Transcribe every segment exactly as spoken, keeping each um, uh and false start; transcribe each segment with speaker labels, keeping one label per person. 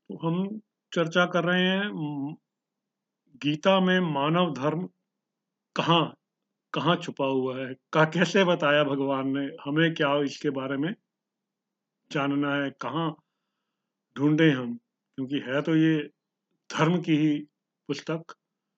Speaker 1: तो हम चर्चा कर रहे हैं उम, गीता में मानव धर्म कहाँ कहाँ छुपा हुआ है? का कैसे बताया भगवान ने? हमें क्या इसके बारे में जानना है? कहाँ ढूँढें हम? क्योंकि है तो ये धर्म की ही पुस्तक।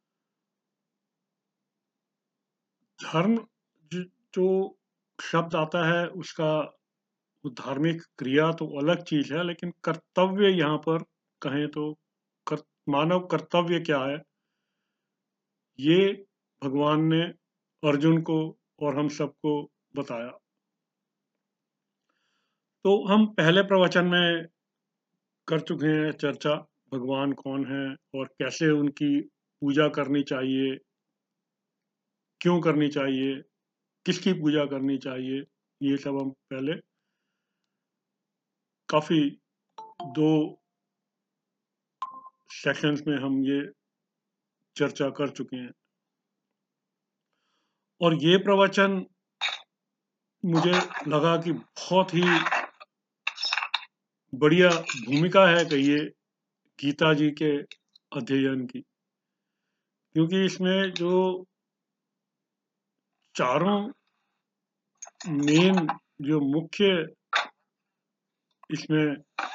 Speaker 1: धर्म ज जो शब्द आता है उसका वो धार्मिक क्रिया तो अलग चीज़ है, लेकिन कर्तव्य यहाँ पर कहें तो कर मानव कर्तव्य क्या है? ये भगवान ने अर्जुन को और हम सबको बताया। तो हम पहले प्रवचन में कर चुके हैं चर्चा, भगवान कौन हैं और कैसे उनकी पूजा करनी चाहिए, क्यों करनी चाहिए, किसकी पूजा करनी चाहिए, ये सब हम पहले काफ़ी दो सेशंस में हम ये चर्चा कर चुके हैं। और ये प्रवचन मुझे लगा कि बहुत ही बढ़िया भूमिका है कहिए गीता जी के अध्ययन की। क्योंकि इसमें जो चारों मेन जो मुख्य इसमें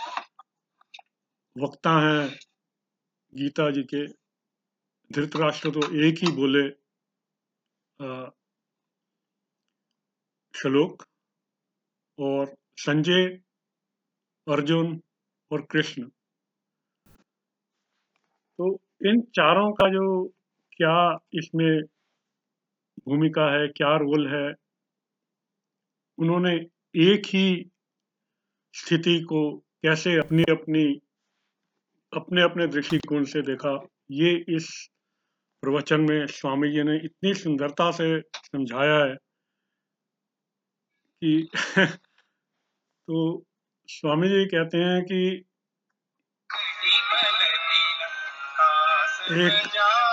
Speaker 1: वक्ता हैं गीता जी के, धृतराष्ट्र तो एक ही बोले अ, श्लोक और संजय, अर्जुन और कृष्ण। तो इन चारों का जो क्या इसमें भूमिका है, क्या रोल है, उन्होंने एक ही स्थिति को कैसे अपनी-अपनी अपने-अपने दृष्टिकोण से देखा, ये इस प्रवचन में स्वामी जी ने इतनी सुंदरता से समझाया है कि तो स्वामी जी कहते हैं कि एक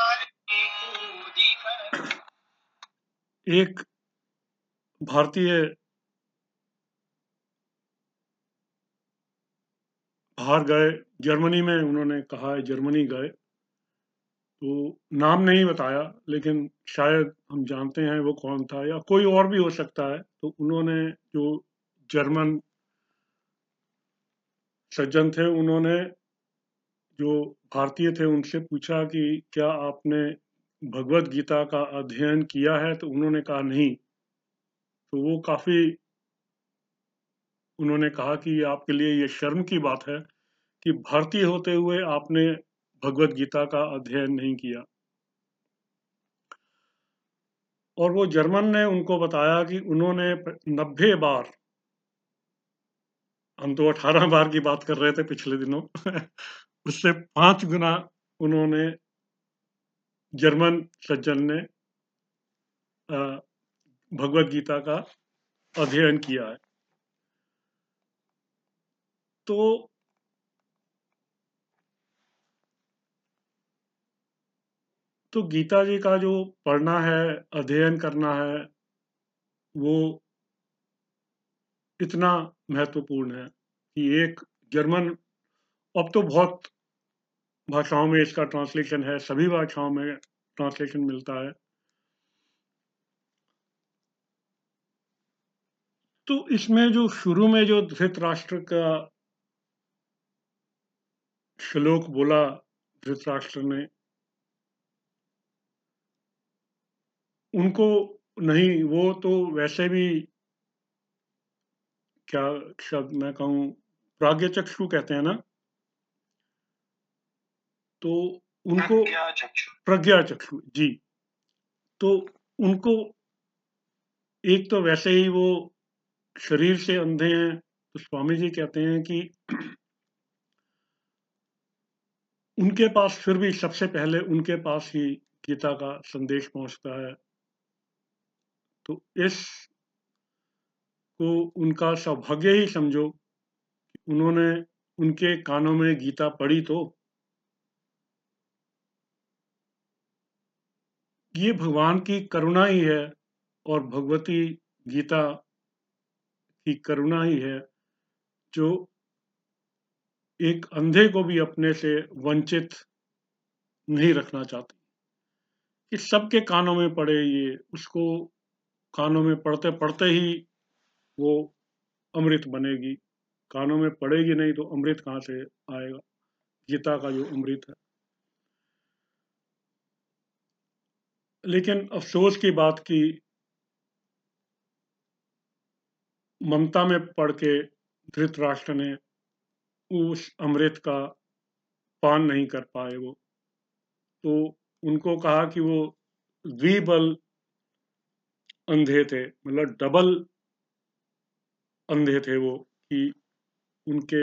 Speaker 1: एक भारतीय बाहर गए, जर्मनी में उन्होंने कहा है जर्मनी गए, तो नाम नहीं बताया लेकिन शायद हम जानते हैं वो कौन था या कोई और भी हो सकता है। तो उन्होंने जो जर्मन सज्जन थे, उन्होंने जो भारतीय थे उनसे पूछा कि क्या आपने भगवत गीता का अध्ययन किया है? तो उन्होंने कहा नहीं। तो वो काफ़ी उन्होंने कहा कि ये आपके लिए ये शर्म की बात है कि भारतीय होते हुए आपने भगवत गीता का अध्ययन नहीं किया। और वो जर्मन ने उनको बताया कि उन्होंने प नब्बे बार, हम तो अठारह बार की बात कर रहे थे पिछले दिनों उससे पाँच गुना उन्होंने जर्मन सज्जन ने अ, भगवत गीता का अध्ययन किया है। तो तो गीता जी का जो पढ़ना है, अध्ययन करना है, वो इतना महत्वपूर्ण है कि एक जर्मन अब तो बहुत भाषाओं में इसका ट्रांसलेशन है, सभी भाषाओं में ट्रांसलेशन मिलता है। तो इसमें जो शुरू में जो धृतराष्ट्र का श्लोक बोला धृतराष्ट्र ने, उनको नहीं, वो तो वैसे भी क्या शब्द मैं कहूँ, प्राज्ञचक्षु कहते हैं ना? तो उनको प्रज्ञाचक्षु, जी। तो उनको एक तो वैसे ही वो शरीर से अंधे हैं, तो स्वामी जी कहते हैं कि उनके पास फिर भी सबसे पहले उनके पास ही गीता का संदेश पहुँचता है। तो इस को उनका सौभाग्य ही समझो, उन्होंने उनके कानों में गीता पढ़ी तो। ये भगवान की करुणा ही है और भगवती गीता की करुणा ही है, जो एक अंधे को भी अपने से वंचित नहीं रखना चाहती कि सबके कानों में पड़े ये, उसको कानों में पड़ते-पड़ते ही वो अमृत बनेगी। कानों में पड़ेगी नहीं तो अमृत कहाँ से आएगा? गीता का जो अमृत है। लेकिन अफ़सोस की बात कि ममता में पड़ के धृतराष्ट्र ने उस अमृत का पान नहीं कर पाए वो। तो उनको कहा कि वो द्विबल अंधे थे, मतलब डबल अंधे थे वो, कि उनके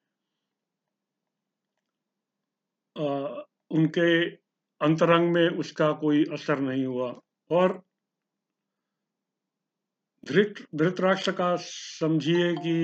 Speaker 1: अ, उनके अंतरंग में उसका कोई असर नहीं हुआ। और धृत धृतराष्ट्र का समझिए कि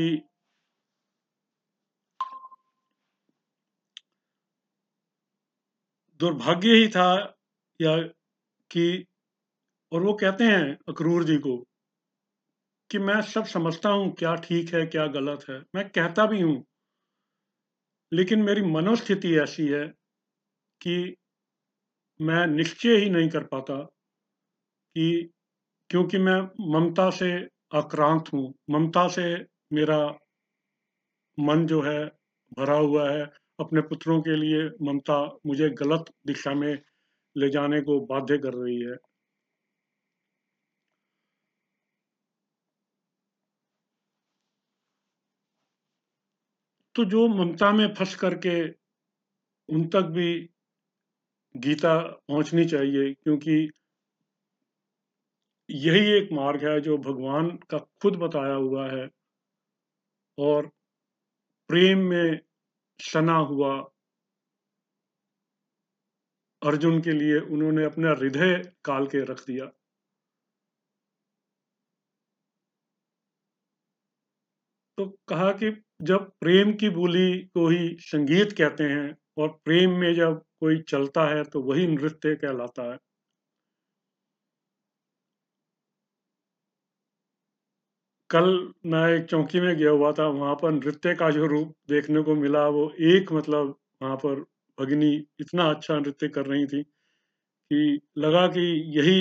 Speaker 1: दुर्भाग्य ही था, या कि और वो कहते हैं अक्रूर जी को कि मैं सब समझता हूँ क्या ठीक है, क्या गलत है, मैं कहता भी हूँ, लेकिन मेरी मनोस्थिति ऐसी है कि मैं निश्चय ही नहीं कर पाता कि क्योंकि मैं ममता से आक्रांत हूँ, ममता से मेरा मन जो है भरा हुआ है, अपने पुत्रों के लिए ममता मुझे गलत दिशा में ले जाने को बाध्य कर रही है। तो जो ममता में फँस करके उन तक भी गीता पहुँचनी चाहिए, क्योंकि यही एक मार्ग है जो भगवान का खुद बताया हुआ है, और प्रेम में सना हुआ अर्जुन के लिए उन्होंने अपना हृदय काल के रख दिया। तो कहा कि जब प्रेम की बोली को ही संगीत कहते हैं, और प्रेम में जब कोई चलता है तो वही नृत्य कहलाता है। कल मैं एक चौकी में गया हुआ था, वहाँ पर नृत्य का जो रूप देखने को मिला, वो एक मतलब वहाँ पर भगिनी इतना अच्छा नृत्य कर रही थी कि लगा कि यही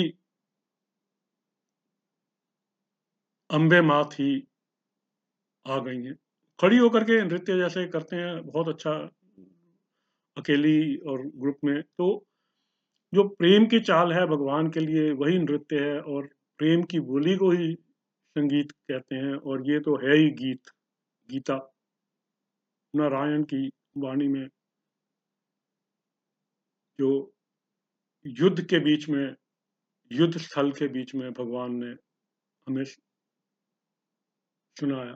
Speaker 1: अम्बे माँ थी, आ गई हैं। खड़ी होकर के नृत्य जैसे करते हैं, बहुत अच्छा, अकेली और ग्रुप में। तो जो प्रेम की चाल है भगवान के लिए वही नृत्य है, और प्रेम की बोली को ही संगीत कहते हैं, और ये तो है ही गीत, गीता, नारायण की वाणी में जो युद्ध के बीच में, युद्ध स्थल के बीच में भगवान ने हमें सुनाया।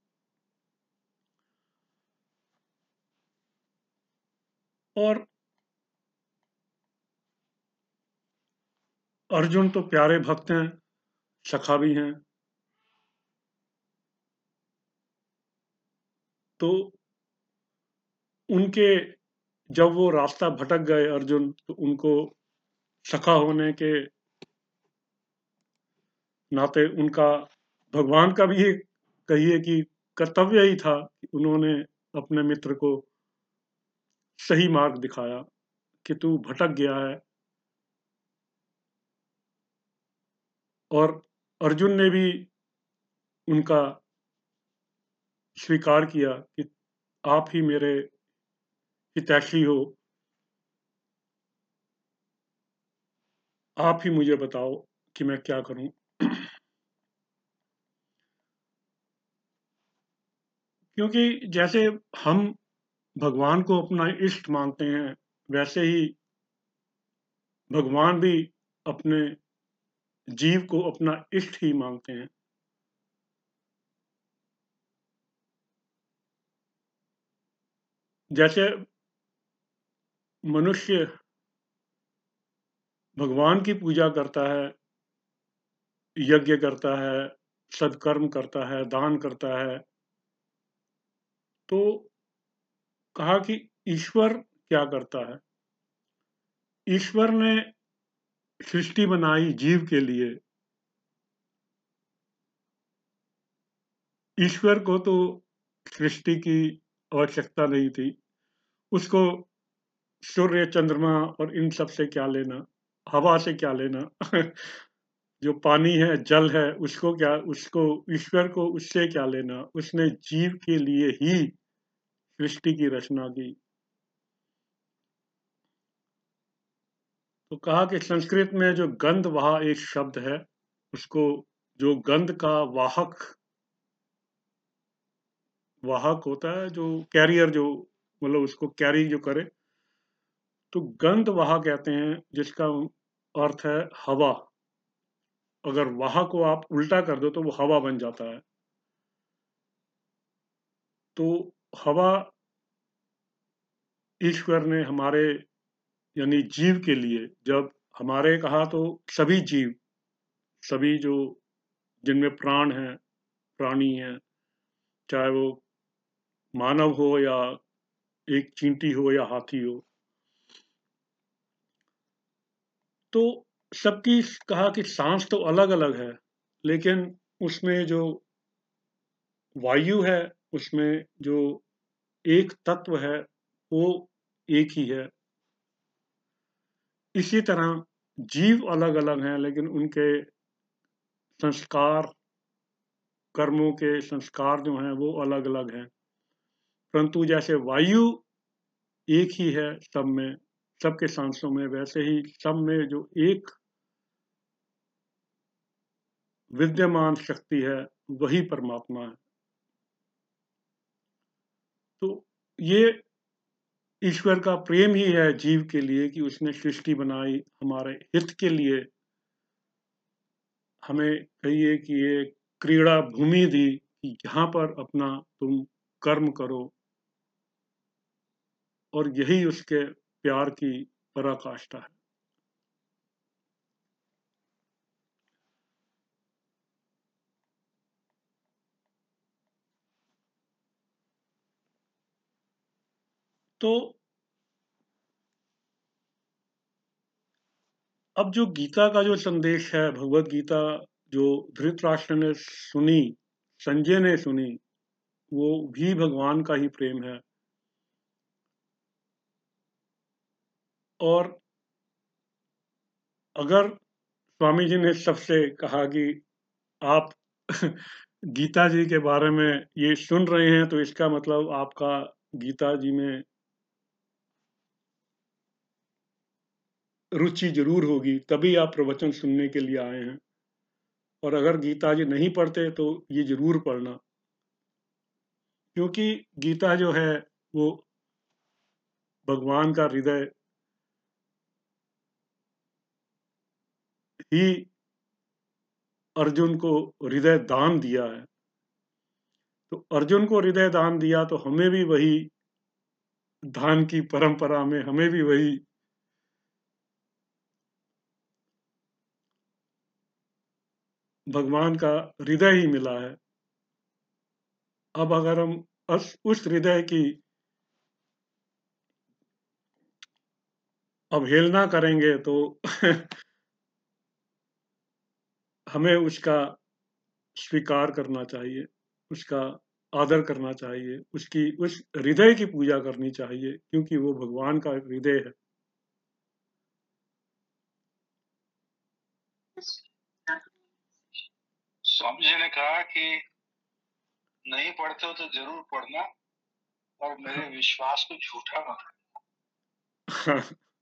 Speaker 1: और अर्जुन तो प्यारे भक्त हैं, सखा भी हैं। तो उनके जब वो रास्ता भटक गए अर्जुन, तो उनको सखा होने के नाते उनका भगवान का भी एक कहिए कि कर्तव्य ही था कि उन्होंने अपने मित्र को सही मार्ग दिखाया कि तू भटक गया है। और अर्जुन ने भी उनका स्वीकार किया कि आप ही मेरे हितैषी हो, आप ही मुझे बताओ कि मैं क्या करूं। क्योंकि जैसे हम भगवान को अपना इष्ट मानते हैं, वैसे ही भगवान भी अपने जीव को अपना इष्ट ही मानते हैं। जैसे मनुष्य भगवान की पूजा करता है, यज्ञ करता है, सत्कर्म करता है, दान करता है, तो कहा कि ईश्वर क्या करता है? ईश्वर ने सृष्टि बनाई जीव के लिए। ईश्वर को तो सृष्टि की आवश्यकता नहीं थी। उसको सूर्य, चंद्रमा और इन सब से क्या लेना? हवा से क्या लेना? जो पानी है, जल है, उसको क्या उसको ईश्वर को उससे क्या लेना? उसने जीव के लिए ही सृष्टि की रचना की। तो कहा कि संस्कृत में जो गंध वहा एक शब्द है, उसको जो गंध का वाहक वाहक होता है, जो कैरियर जो मतलब उसको कैरी जो करे, तो गंध वहा कहते हैं, जिसका अर्थ है हवा। अगर वहा को आप उल्टा कर दो तो वो हवा बन जाता है। तो हवा ईश्वर ने हमारे यानी जीव के लिए, जब हमारे कहा तो सभी जीव, सभी जो जिनमें प्राण है, प्राणी हैं, चाहे वो मानव हो या एक चींटी हो या हाथी हो, तो सबकी कहा कि सांस तो अलग अलग है, लेकिन उसमें जो वायु है, उसमें जो एक तत्व है, वो एक ही है। इसी तरह जीव अलग अलग हैं, लेकिन उनके संस्कार, कर्मों के संस्कार जो हैं वो अलग अलग हैं। परंतु जैसे वायु एक ही है सब में, सबके सांसों में, वैसे ही सब में जो एक विद्यमान शक्ति है, वही परमात्मा है। तो ये ईश्वर का प्रेम ही है जीव के लिए कि उसने सृष्टि बनाई हमारे हित के लिए। हमें कहिए कि ये क्रीड़ा भूमि दी कि यहाँ पर अपना तुम कर्म करो, और यही उसके प्यार की पराकाष्ठा है। तो अब जो गीता का जो संदेश है, भगवत गीता जो धृतराष्ट्र ने सुनी, संजय ने सुनी, वो भी भगवान का ही प्रेम है। और अगर स्वामी जी ने सबसे कहा कि आप गीता जी के बारे में ये सुन रहे हैं, तो इसका मतलब आपका गीता जी में रुचि जरूर होगी, तभी आप प्रवचन सुनने के लिए आए हैं। और अगर गीता जी नहीं पढ़ते तो ये जरूर पढ़ना, क्योंकि गीता जो है वो भगवान का हृदय ही अर्जुन को हृदय दान दिया है। तो अर्जुन को हृदय दान दिया, तो हमें भी वही दान की परंपरा में हमें भी वही भगवान का हृदय ही मिला है। अब अगर हम उस उस हृदय की अवहेलना करेंगे तो हमें उसका स्वीकार करना चाहिए, उसका आदर करना चाहिए, उसकी उस हृदय की पूजा करनी चाहिए, क्योंकि वो भगवान का हृदय है।
Speaker 2: स्वामी जी ने कहा कि नहीं पढ़ते हो तो जरूर पढ़ना, और मेरे विश्वास को झूठा मत करना।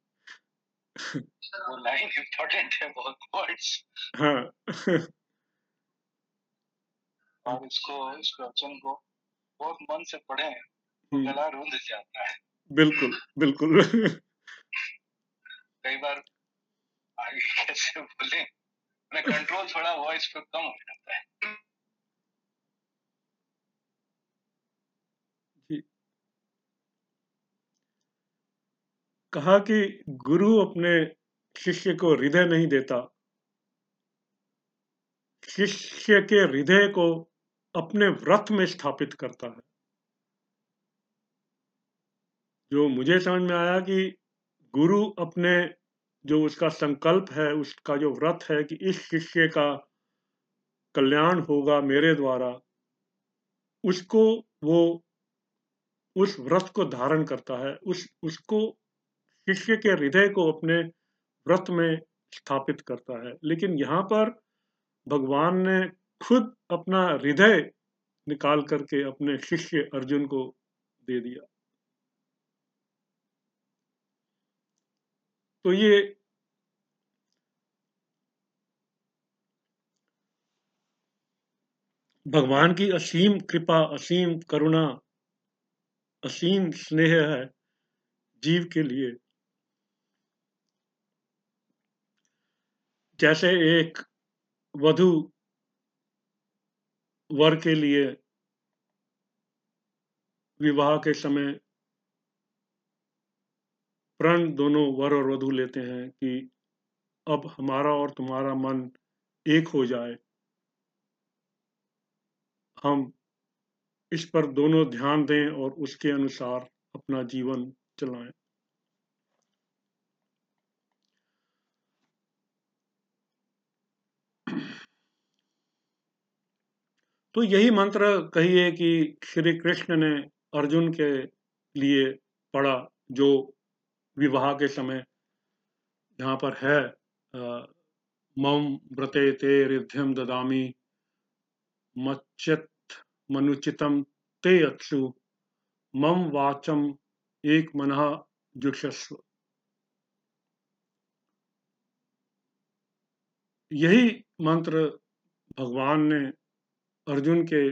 Speaker 2: वो लाइन इम्पोर्टेंट है बहुत, वर्ड्स।
Speaker 1: हाँ।
Speaker 2: और इसको इस प्रवचन को बहुत मन से पढ़े तो
Speaker 1: हम्म,
Speaker 2: गला रूंध जाता है।
Speaker 1: बिल्कुल बिल्कुल।
Speaker 2: कई बार आगे कैसे बोले, मैं कंट्रोल थोड़ा वॉइस पे कम हो जाता है।
Speaker 1: जी। कहा कि गुरु अपने शिष्य को हृदय नहीं देता, शिष्य के हृदय को अपने व्रत में स्थापित करता है। जो मुझे समझ में आया कि गुरु अपने जो उसका संकल्प है, उसका जो व्रत है कि इस शिष्य का कल्याण होगा मेरे द्वारा, उसको वो उस व्रत को धारण करता है, उस उसको शिष्य के हृदय को अपने व्रत में स्थापित करता है। लेकिन यहाँ पर भगवान ने खुद अपना हृदय निकाल करके अपने शिष्य अर्जुन को दे दिया। तो ये भगवान की असीम कृपा, असीम करुणा, असीम स्नेह है जीव के लिए। जैसे एक वधू वर के लिए विवाह के समय प्रण दोनों वर और वधू लेते हैं कि अब हमारा और तुम्हारा मन एक हो जाए, हम इस पर दोनों ध्यान दें और उसके अनुसार अपना जीवन चलाएं। तो यही मंत्र कहिए कि श्री कृष्ण ने अर्जुन के लिए पढ़ा, जो विवाह के समय यहाँ पर है, अ, मम व्रते ते रिध्यम ददामि मच्यत मनुचितम ते अक्षु मम वाचम एक मनः जुषस्व। यही मंत्र भगवान ने अर्जुन के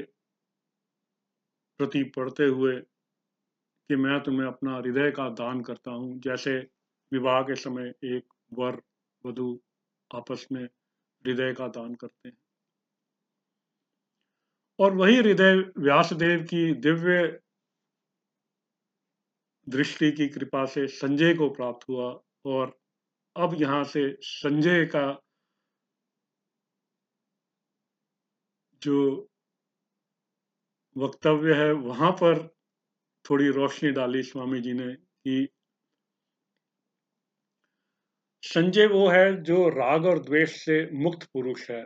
Speaker 1: प्रति पढ़ते हुए कि मैं तुम्हें अपना हृदय का दान करता हूँ, जैसे विवाह के समय एक वर वधू आपस में हृदय का दान करते हैं। और वही हृदय व्यासदेव की दिव्य दृष्टि की कृपा से संजय को प्राप्त हुआ, और अब यहाँ से संजय का जो वक्तव्य है वहां पर थोड़ी रोशनी डाली स्वामी जी ने कि संजय वो है जो राग और द्वेष से मुक्त पुरुष है।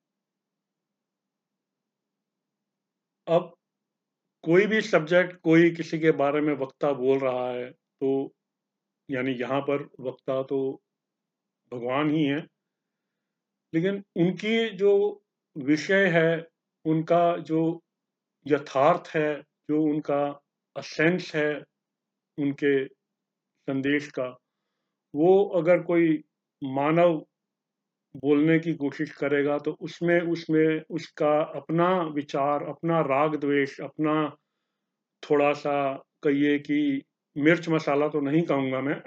Speaker 1: अब कोई भी सब्जेक्ट, कोई किसी के बारे में वक्ता बोल रहा है, तो यानी यहाँ पर वक्ता तो भगवान ही है, लेकिन उनकी जो विषय है, उनका जो यथार्थ है, जो उनका असेंस है उनके संदेश का, वो अगर कोई मानव बोलने की कोशिश करेगा तो उसमें उसमें उसका अपना विचार, अपना राग द्वेष, अपना थोड़ा सा कहिए कि मिर्च मसाला तो नहीं कहूंगा मैं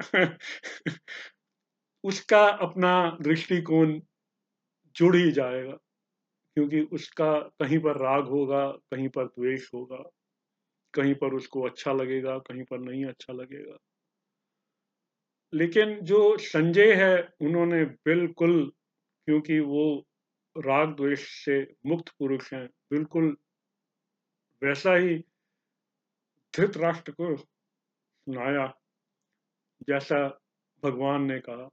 Speaker 1: उसका अपना दृष्टिकोण जुड़ ही जाएगा, क्योंकि उसका कहीं पर राग होगा, कहीं पर द्वेष होगा, कहीं पर उसको अच्छा लगेगा, कहीं पर नहीं अच्छा लगेगा। लेकिन जो संजय है, उन्होंने बिल्कुल, क्योंकि वो राग द्वेष से मुक्त पुरुष हैं, बिल्कुल वैसा ही धृतराष्ट्र को सुनाया जैसा भगवान ने कहा।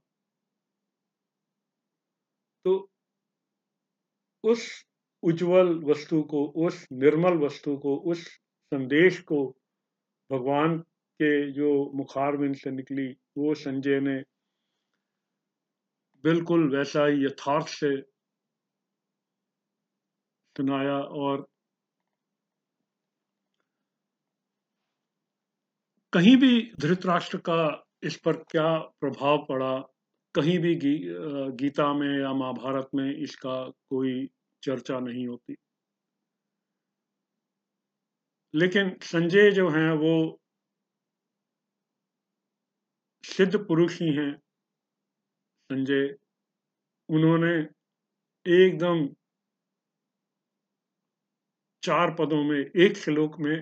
Speaker 1: तो उस उज्जवल वस्तु को, उस निर्मल वस्तु को, उस संदेश को भगवान के जो मुखारविंद से निकली, वो संजय ने बिल्कुल वैसा ही यथार्थ से सुनाया। और कहीं भी धृतराष्ट्र का इस पर क्या प्रभाव पड़ा, कहीं भी गी, गीता में या महाभारत में इसका कोई चर्चा नहीं होती। लेकिन संजय जो हैं वो सिद्ध पुरुष ही हैं। संजय, उन्होंने एकदम चार पदों में, एक श्लोक में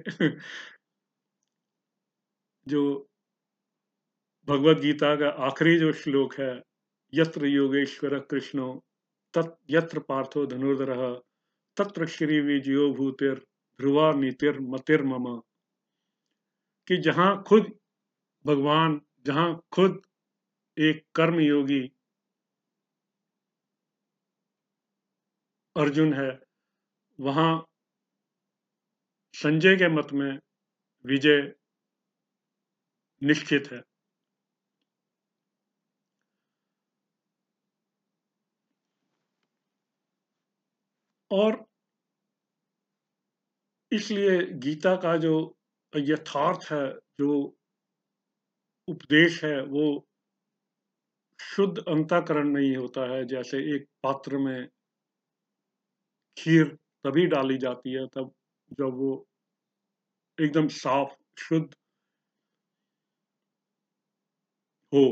Speaker 1: जो भगवत गीता का आखिरी जो श्लोक है, यत्र योगेश्वर कृष्णो तत् यत्र पार्थो धनुर्धरः तत्र श्री विजयो भूतिर ध्रुवा नीतिर मतिर्मम, कि जहां खुद भगवान, जहां खुद एक कर्म योगी अर्जुन है, वहां संजय के मत में विजय निश्चित है। और इसलिए गीता का जो यथार्थ है, जो उपदेश है, वो शुद्ध अंतःकरण में ही होता है। जैसे एक पात्र में खीर तभी डाली जाती है तब जब वो एकदम साफ, शुद्ध हो।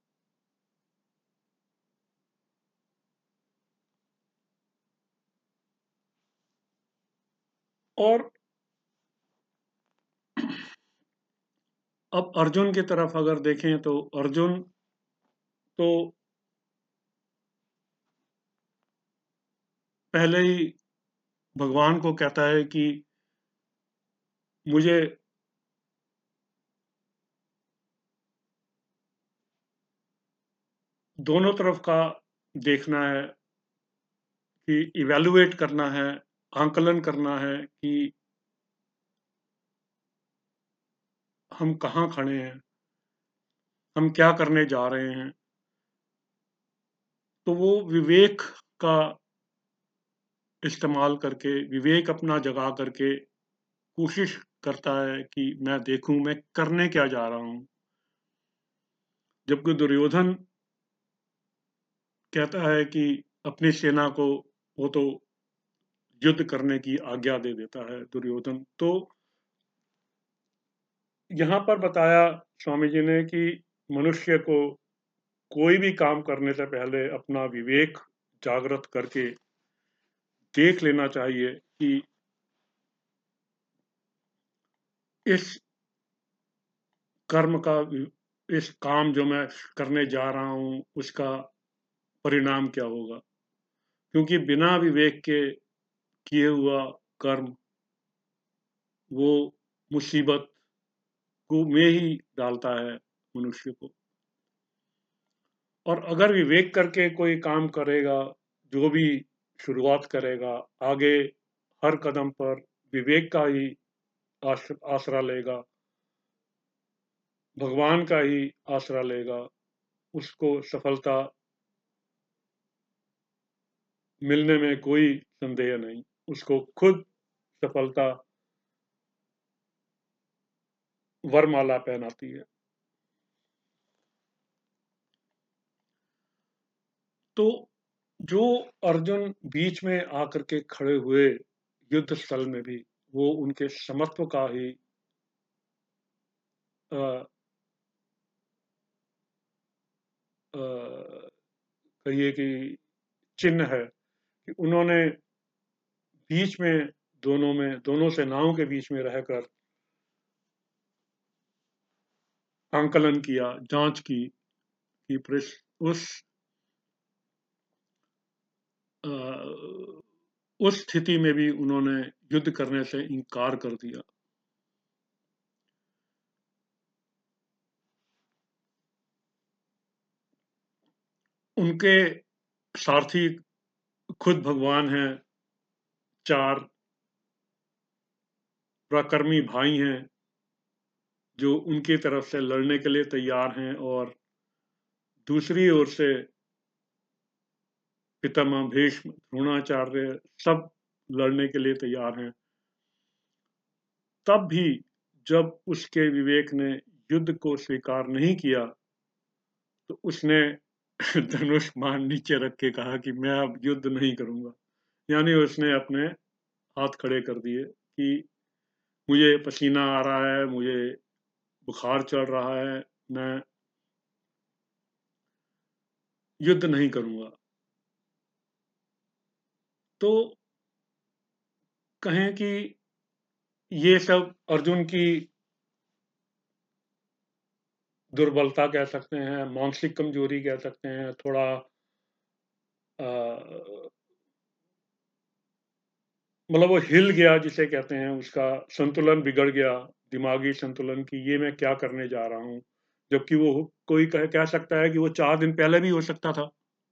Speaker 1: और अब अर्जुन की तरफ अगर देखें तो अर्जुन तो पहले ही भगवान को कहता है कि मुझे दोनों तरफ का देखना है, कि इवैल्यूएट करना है, आंकलन करना है कि हम कहाँ खड़े हैं, हम क्या करने जा रहे हैं। तो वो विवेक का इस्तेमाल करके, विवेक अपना जगा करके कोशिश करता है कि मैं देखूं मैं करने क्या जा रहा हूं। जबकि दुर्योधन कहता है कि अपनी सेना को वो तो युद्ध करने की आज्ञा दे देता है दुर्योधन। तो यहाँ पर बताया स्वामी जी ने कि मनुष्य को कोई भी काम करने से पहले अपना विवेक जागृत करके देख लेना चाहिए कि इस कर्म का, इस काम जो मैं करने जा रहा हूं उसका परिणाम क्या होगा। क्योंकि बिना विवेक के किए हुआ कर्म वो मुसीबत को में ही डालता है मनुष्य को। और अगर विवेक करके कोई काम करेगा, जो भी शुरुआत करेगा, आगे हर कदम पर विवेक का ही आसरा लेगा, भगवान का ही आसरा लेगा, उसको सफलता मिलने में कोई संदेह नहीं। उसको खुद सफलता वरमाला पहनाती है। तो जो अर्जुन बीच में आकर के खड़े हुए युद्ध स्थल में भी, वो उनके समत्व का ही आ, आ, कहिए कि चिन्ह है कि उन्होंने बीच में, दोनों में, दोनों सेनाओं के बीच में रहकर आंकलन किया, जांच की कि उस आ, उस स्थिति में भी उन्होंने युद्ध करने से इनकार कर दिया। उनके सारथी खुद भगवान हैं, चार पराक्रमी भाई हैं जो उनकी तरफ से लड़ने के लिए तैयार हैं। और दूसरी ओर से पितामह भीष्म, द्रोणाचार्य सब लड़ने के लिए तैयार हैं। तब भी जब उसके विवेक ने युद्ध को स्वीकार नहीं किया तो उसने धनुष मान नीचे रख के कहा कि मैं अब युद्ध नहीं करूंगा। यानी उसने अपने हाथ खड़े कर दिए कि मुझे पसीना आ रहा है, मुझे बुखार चढ़ रहा है, मैं युद्ध नहीं करूंगा। तो कहें कि ये सब अर्जुन की दुर्बलता कह सकते हैं, मानसिक कमजोरी कह सकते हैं, थोड़ा मतलब वो हिल गया जिसे कहते हैं, उसका संतुलन बिगड़ गया, दिमागी संतुलन की ये मैं क्या करने जा रहा हूं। जबकि वो कोई कह, कह सकता है कि वो चार दिन पहले भी हो सकता था।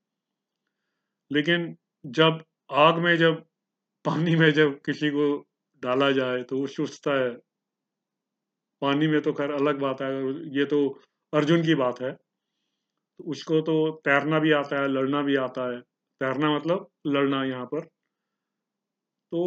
Speaker 1: लेकिन जब आग में, जब पानी में जब किसी को डाला जाए तो वो सोचता है पानी में तो खैर अलग बात है, ये तो अर्जुन की बात है। तो उसको तो तैरना भी आता है, लड़ना भी आता है। तैरना मतलब लड़ना यहाँ पर। तो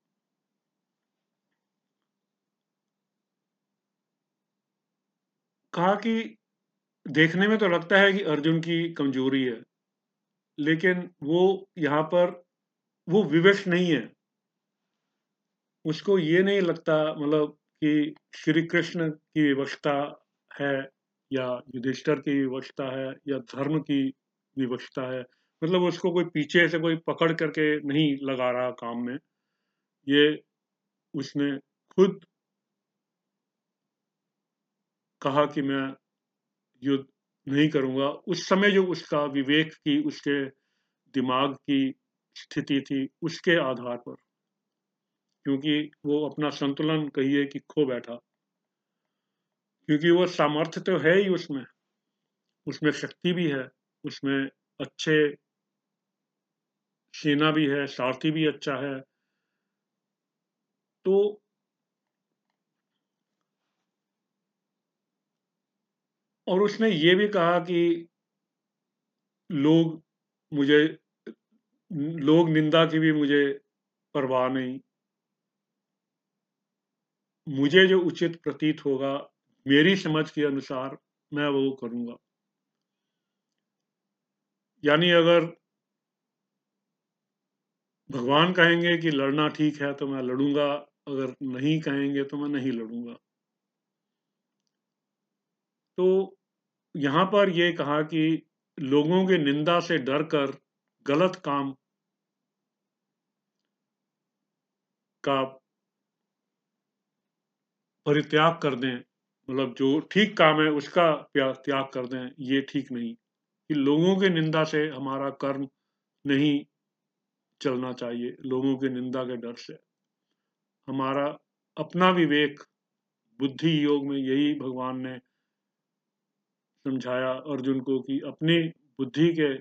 Speaker 1: कहा कि देखने में तो लगता है कि अर्जुन की कमजोरी है, लेकिन वो यहाँ पर वो विवश नहीं है। उसको ये नहीं लगता मतलब कि श्री कृष्ण की विवशता है या युधिष्ठिर की विवशता है या धर्म की विवशता है। मतलब उसको कोई पीछे से कोई पकड़ करके नहीं लगा रहा काम में। ये उसने खुद कहा कि मैं युद्ध नहीं करूँगा। उस समय जो उसका विवेक की, उसके दिमाग की स्थिति थी, उसके आधार पर। क्योंकि वो अपना संतुलन कहिए कि खो बैठा। क्योंकि वो सामर्थ्य तो है ही उसमें, उसमें शक्ति भी है, उसमें अच्छे सेना भी है, सारथी भी अच्छा है। तो और उसने ये भी कहा कि लोग मुझे लोग निंदा की भी मुझे परवाह नहीं। मुझे जो उचित प्रतीत होगा, मेरी समझ के अनुसार मैं वो करूँगा। यानी अगर भगवान कहेंगे कि लड़ना ठीक है तो मैं लड़ूँगा, अगर नहीं कहेंगे तो मैं नहीं लड़ूँगा। तो यहाँ पर ये कहा कि लोगों की निंदा से डर कर गलत काम का परित्याग कर दें, मतलब जो ठीक काम है उसका त्या त्याग कर दें, ये ठीक नहीं। कि लोगों की निंदा से हमारा कर्म नहीं चलना चाहिए, लोगों की निंदा के डर से। हमारा अपना विवेक, बुद्धि योग में यही भगवान ने समझाया अर्जुन को कि अपनी बुद्धि के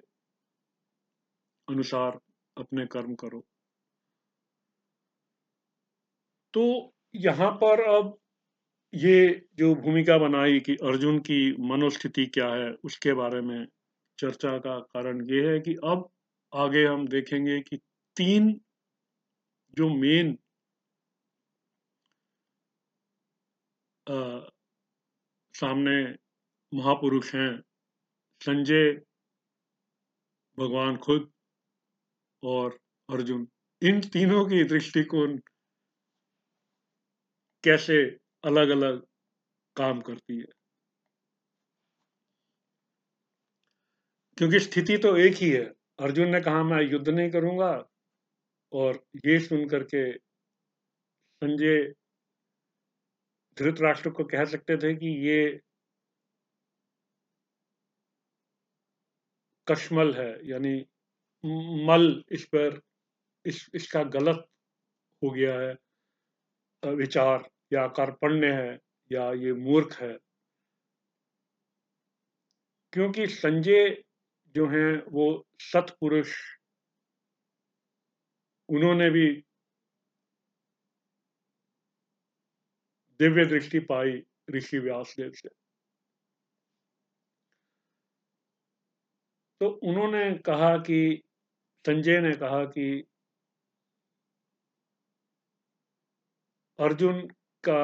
Speaker 1: अनुसार अपने कर्म करो। तो यहाँ पर अब ये जो भूमिका बनाई कि अर्जुन की मनोस्थिति क्या है, उसके बारे में चर्चा का कारण ये है कि अब आगे हम देखेंगे कि तीन जो मेन अ, सामने महापुरुष हैं, संजय, भगवान खुद और अर्जुन। इन तीनों की दृष्टिकोण कैसे अलग-अलग काम करती है। क्योंकि स्थिति तो एक ही है। अर्जुन ने कहा मैं युद्ध नहीं करूँगा और ये सुन कर के संजय धृतराष्ट्र को कह सकते थे कि ये कशमल है, यानी म मल इस पर इस इसका गलत हो गया है अ, विचार या कार्पण्य है या ये मूर्ख है। क्योंकि संजय जो हैं वो सत्पुरुष, उन्होंने भी दिव्य दृष्टि पाई ऋषि व्यासदेव से। तो उन्होंने कहा कि संजय ने कहा कि अर्जुन का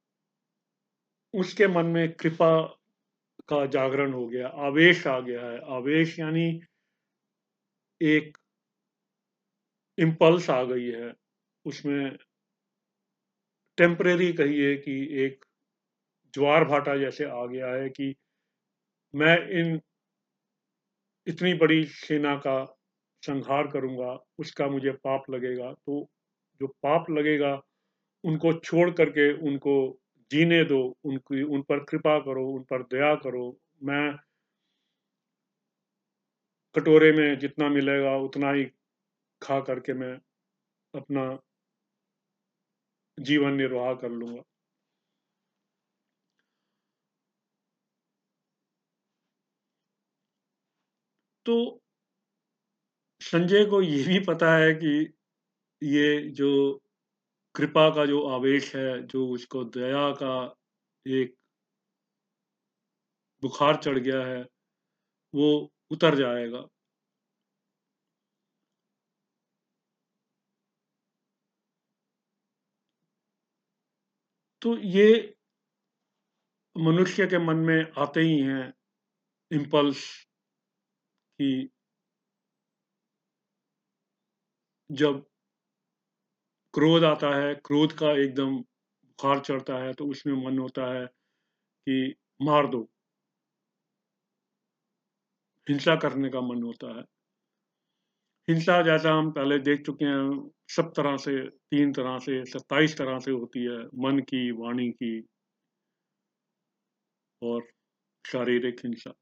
Speaker 1: उसके मन में कृपा का जागरण हो गया, आवेश आ गया है। आवेश यानी एक इम्पल्स आ गई है। उसमें टेम्परेरी कहिए कि एक ज्वार-भाटा जैसे आ गया है कि मैं इन इतनी बड़ी सेना का संहार करूँगा, उसका मुझे पाप लगेगा। तो जो पाप लगेगा, उनको छोड़ कर के उनको जीने दो, उनकी उन पर कृपा करो, उन पर दया करो। मैं कटोरे में जितना मिलेगा उतना ही खा कर के मैं अपना जीवन निर्वाह कर लूँगा। तो संजय को ये भी पता है कि ये जो कृपा का जो आवेश है, जो उसको दया का एक बुखार चढ़ गया है, वो उतर जाएगा। तो ये मनुष्य के मन में आते ही हैं इम्पल्स कि जब क्रोध आता है, क्रोध का एकदम बुखार चढ़ता है, तो उसमें मन होता है कि मार दो। हिंसा करने का मन होता है। हिंसा जैसा हम पहले देख चुके हैं, सब तरह से, तीन तरह से, सत्ताईस तरह से होती है, मन की, वाणी की और शारीरिक हिंसा।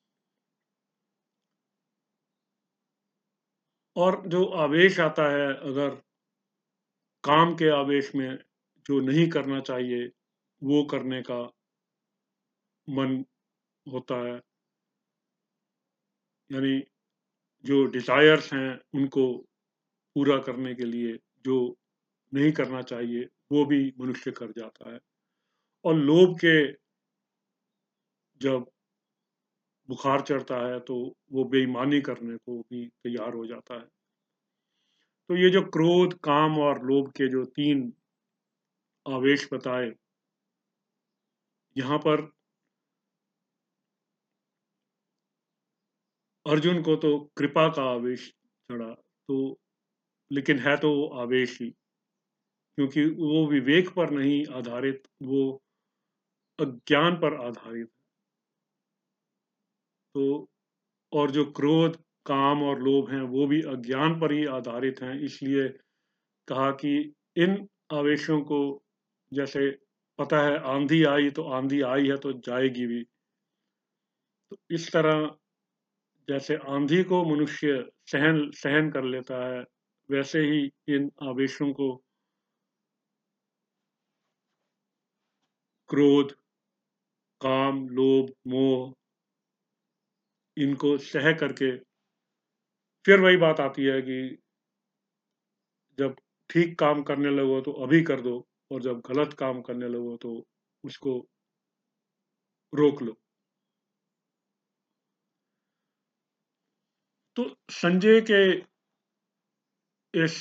Speaker 1: और जो आवेश आता है, अगर काम के आवेश में जो नहीं करना चाहिए, वो करने का मन होता है। यानी जो डिज़ायर्स हैं, उनको पूरा करने के लिए जो नहीं करना चाहिए, वो भी मनुष्य कर जाता है। और लोभ के जब बुखार चढ़ता है, तो वो बेईमानी करने को भी तैयार हो जाता है। तो ये जो क्रोध, काम और लोभ के जो तीन आवेश बताए, यहाँ पर अर्जुन को तो कृपा का आवेश चढ़ा, तो लेकिन है तो वो आवेश ही, क्योंकि वो विवेक पर नहीं आधारित, वो अज्ञान पर आधारित। तो और जो क्रोध, काम और लोभ हैं, वो भी अज्ञान पर ही आधारित हैं। इसलिए कहा कि इन आवेशों को, जैसे पता है आंधी आई तो आंधी आई है तो जाएगी भी। तो इस तरह जैसे आंधी को मनुष्य सहन सहन कर लेता है, वैसे ही इन आवेशों को, क्रोध, काम, लोभ, मोह, इनको सह करके फिर वही बात आती है कि जब ठीक काम करने लगो तो अभी कर दो, और जब गलत काम करने लगो तो उसको रोक लो। तो संजय के इस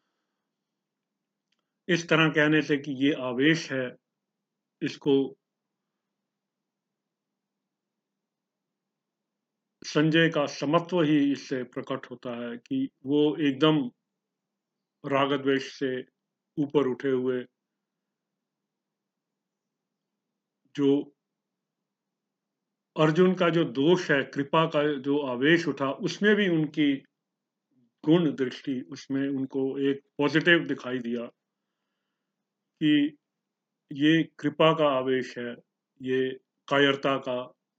Speaker 1: इस तरह कहने से कि ये आवेश है, इसको संजय का समत्व ही इससे प्रकट होता है कि वो एकदम राग द्वेष से ऊपर उठे हुए, जो अर्जुन का जो दोष है, कृपा का जो आवेश उठा, उसमें भी उनकी गुण दृष्टि, उसमें उनको एक पॉजिटिव दिखाई दिया कि ये कृपा का आवेश है, ये कायरता का,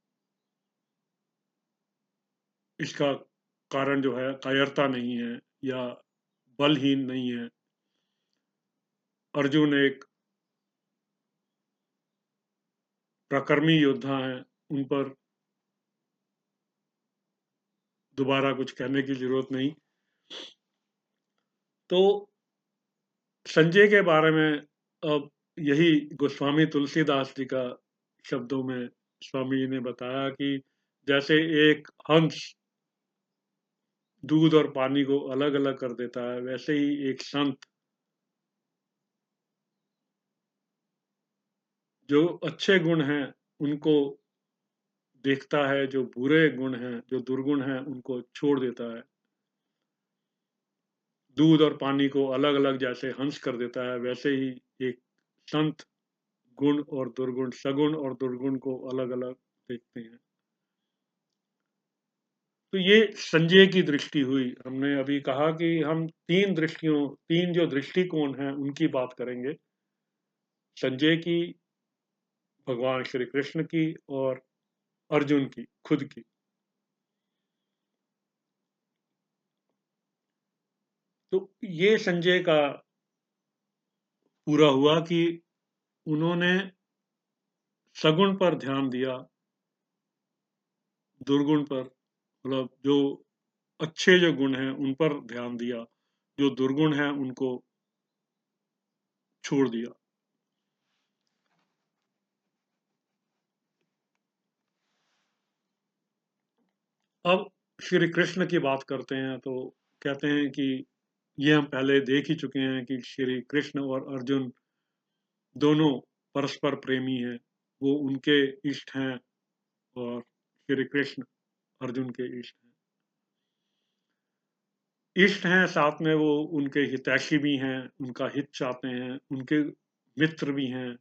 Speaker 1: इसका कारण जो है कायरता नहीं है या बलहीन नहीं है। अर्जुन एक प्रकर्मी योद्धा हैं, उन पर दोबारा कुछ कहने की ज़रूरत नहीं। तो संजय के बारे में अब यही गोस्वामी तुलसीदास जी का शब्दों में स्वामी जी ने बताया कि जैसे एक हंस दूध और पानी को अलग-अलग कर देता है, वैसे ही एक संत जो अच्छे गुण हैं, उनको देखता है, जो बुरे गुण हैं, जो दुर्गुण हैं, उनको छोड़ देता है। दूध और पानी को अलग-अलग जैसे हंस कर देता है, वैसे ही एक संत गुण और दुर्गुण, सगुण और दुर्गुण को अलग-अलग देखते हैं। तो ये संजय की दृष्टि हुई। हमने अभी कहा कि हम तीन दृष्टियों तीन जो दृष्टिकोण हैं, उनकी बात करेंगे। संजय की, भगवान श्री कृष्ण की और अर्जुन की, खुद की। तो ये संजय का पूरा हुआ कि उन्होंने सगुण पर ध्यान दिया, दुर्गुण पर, मतलब जो अच्छे जो गुण हैं, उन पर ध्यान दिया, जो दुर्गुण हैं, उनको छोड़ दिया। अब श्री कृष्ण की बात करते हैं तो कहते हैं कि ये हम पहले देख ही चुके हैं कि श्री कृष्ण और अर्जुन दोनों परस्पर प्रेमी हैं। वो उनके इष्ट हैं और श्री कृष्ण अर्जुन के इष्ट हैं। इष्ट हैं, साथ में वो उनके हितैषी भी हैं, उनका हित चाहते हैं, उनके मित्र भी हैं।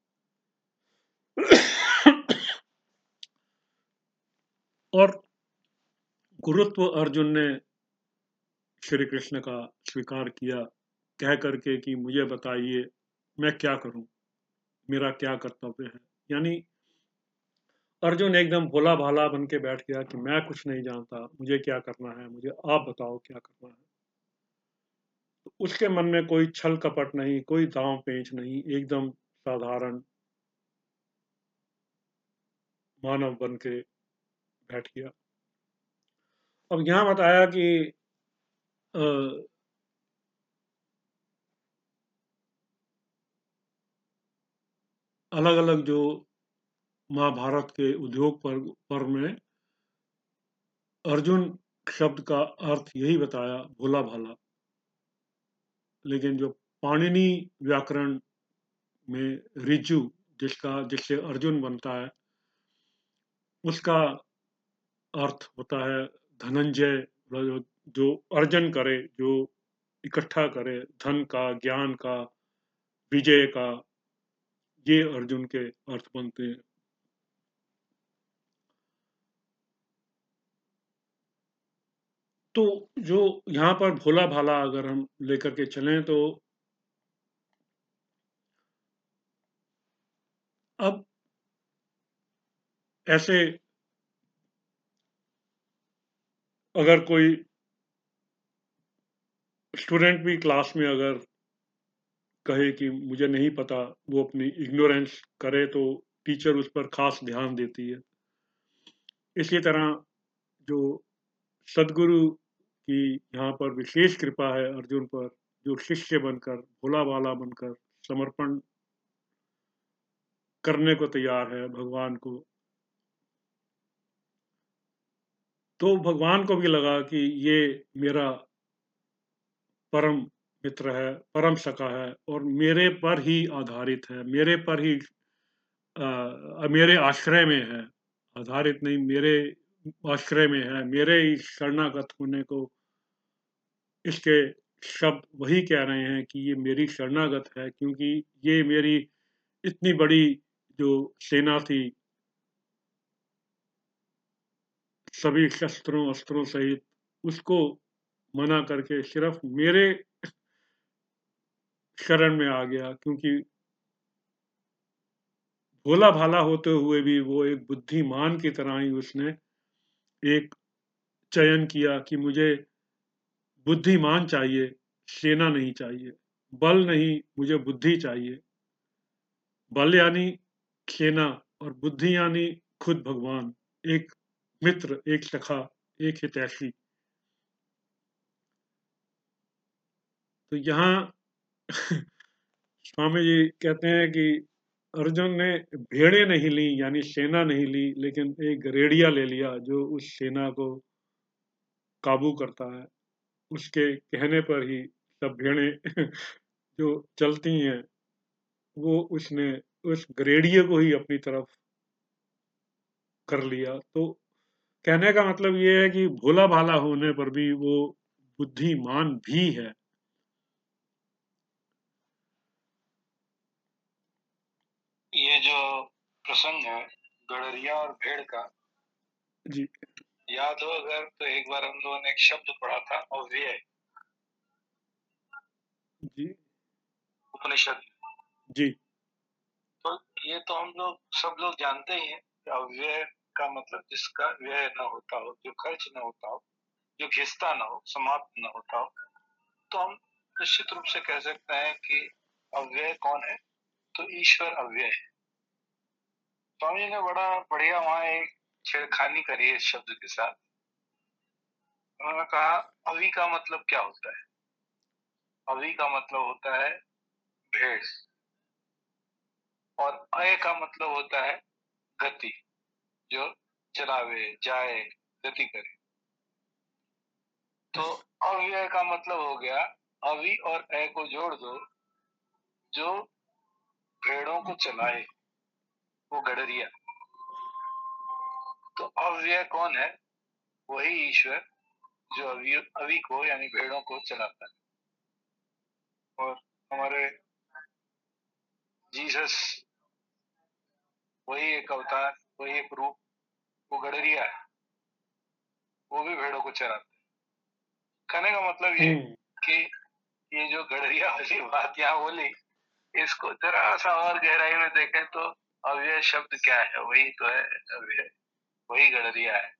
Speaker 1: और गुरुत्व अर्जुन ने श्री कृष्ण का स्वीकार किया, कह करके कि मुझे बताइए मैं क्या करूं, मेरा क्या कर्तव्य है। यानी अर्जुन एकदम भोला भाला बन के बैठ गया कि मैं कुछ नहीं जानता, मुझे क्या करना है, मुझे आप बताओ क्या करना है। तो उसके मन में कोई छल कपट नहीं, कोई दांव पेंच नहीं, एकदम साधारण मानव बन के बैठ गया। अब यहाँ बताया कि अलग अलग जो महाभारत के उद्योग पर्व पर्व में अर्जुन शब्द का अर्थ यही बताया, भोला भाला। लेकिन जो पाणिनि व्याकरण में ऋजु, जिसका जिससे अर्जुन बनता है, उसका अर्थ होता है धनंजय। जो जो अर्जन करे, जो इकट्ठा करे, धन का, ज्ञान का, विजय का, ये अर्जुन के अर्थ बनते हैं। तो जो यहाँ पर भोला भाला अगर हम लेकर के चलें तो अब ऐसे अगर कोई स्टूडेंट भी क्लास में अगर कहे कि मुझे नहीं पता, वो अपनी इग्नोरेंस करे, तो टीचर उस पर खास ध्यान देती है। इसी तरह जो सदगुरु की यहाँ पर विशेष कृपा है अर्जुन पर, जो शिष्य बनकर, भोला भाला बनकर समर्पण करने को तैयार है भगवान को, तो भगवान को भी लगा कि ये मेरा परम मित्र है, परम सखा है और मेरे पर ही आधारित है, मेरे पर ही आ, मेरे आश्रय में है। आधारित नहीं, मेरे आश्रय में है, मेरे ही शरणागत होने को इसके शब्द वही कह रहे हैं कि ये मेरी शरणागत है, क्योंकि ये मेरी इतनी बड़ी जो सेना थी, सभी शस्त्रों अस्त्रों सहित, उसको मना करके सिर्फ मेरे शरण में आ गया। क्योंकि भोला भाला होते हुए भी वो एक बुद्धिमान की तरह ही उसने एक चयन किया कि मुझे बुद्धिमान चाहिए, सेना नहीं चाहिए, बल नहीं, मुझे बुद्धि चाहिए। बल यानी सेना और बुद्धि यानी खुद भगवान, एक मित्र, एक सखा, एक हितैषी। तो यहाँ स्वामी जी कहते हैं कि अर्जुन ने भेड़ें नहीं ली, यानी सेना नहीं ली, लेकिन एक गरेड़िया ले लिया जो उस सेना को काबू करता है। उसके कहने पर ही सब भेड़ें जो चलती हैं, वो उसने उस गरेड़िए को ही अपनी तरफ कर लिया। तो कहने का मतलब ये है कि भोला भाला होने पर भी वो बुद्धिमान भी है।
Speaker 2: ये जो प्रसंग है गड़रिया और भेड़ का,
Speaker 1: जी
Speaker 2: याद हो अगर तो एक बार हम लोगों ने एक शब्द पढ़ा था, अव्यय।
Speaker 1: जी
Speaker 2: उपनिषद।
Speaker 1: जी
Speaker 2: तो ये तो हम लोग सब लोग जानते ही हैं कि अव्यय का मतलब जिसका व्यय न होता हो, जो खर्च न होता हो, जो घिसता न हो, समाप्त न होता हो। तो हम निश्चित रूप से कह सकते हैं कि अव्यय कौन है, तो ईश्वर अव्यय है। स्वामी ने बड़ा बढ़िया वहां एक छेड़खानी करी है इस शब्द के साथ। उन्होंने कहा अवि का मतलब क्या होता है। अवि का मतलब होता है भेड़, और अय का मतलब होता है गति, जो चलावे, जाए, गति करे। तो अव्यय का मतलब हो गया अवि और ए को जोड़ दो, जो भेड़ों को चलाए, वो गडरिया। तो अव्यय कौन है? वही ईश्वर जो अवि अवि को यानी भेड़ों को चलाता है। और हमारे जीसस वही एक अवतार, वही एक रूप, वो गडरिया है, वो भी भेड़ों को चराता है। कहने का मतलब ये कि ये जो गडरिया वाली बात यहाँ बोली, इसको जरा सा और गहराई में देखें तो अव्यय शब्द क्या है? वही तो है अव्यय, वही गडरिया है।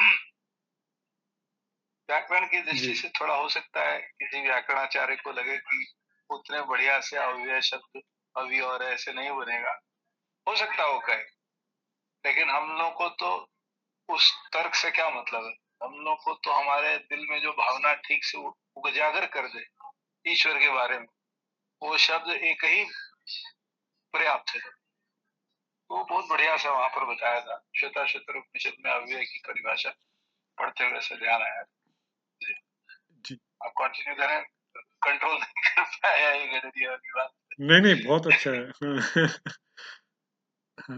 Speaker 2: व्याकरण की दृष्टि से थोड़ा हो सकता है किसी व्याकरणाचार्य को लगे कि उतने बढ़िया से अव्यय शब्द अवि और ऐसे नहीं बनेगा, हो सकता हो कहे, लेकिन हम लोग को तो उस तर्क से क्या मतलब है? हम लोग को तो हमारे दिल में जो भावना ठीक से उजागर कर दे ईश्वर के बारे में, वो शब्द एक ही पर्याप्त है। वो बहुत बढ़िया सा वहां पर बताया था श्वेताश्वतर उपनिषद में अव्यय की परिभाषा पढ़ते हुए से ध्यान आया। जी जी आप कंटिन्यू करें, कंट्रोल नहीं कर पाया ये गडरिया वाली बात।
Speaker 1: नहीं नहीं बहुत अच्छा है। हाँ।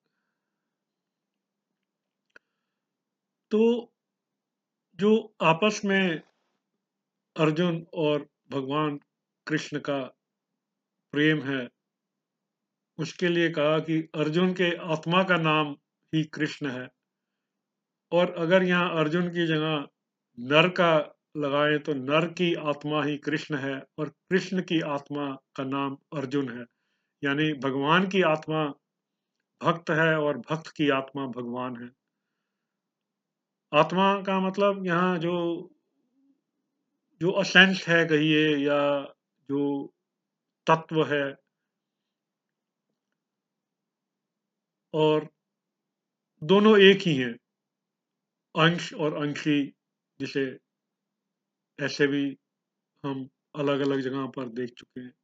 Speaker 1: तो जो आपस में अर्जुन और भगवान कृष्ण का प्रेम है, उसके लिए कहा कि अर्जुन के आत्मा का नाम ही कृष्ण है। और अगर यहाँ अर्जुन की जगह नर का लगाए तो नर की आत्मा ही कृष्ण है और कृष्ण की आत्मा का नाम अर्जुन है। यानी भगवान की आत्मा भक्त है और भक्त की आत्मा भगवान है। आत्मा का मतलब यहाँ जो जो असेंस है कहिए या जो तत्व है, और दोनों एक ही हैं, अंश और अंशी, जिसे ऐसे भी हम अलग-अलग जगह पर देख चुके हैं।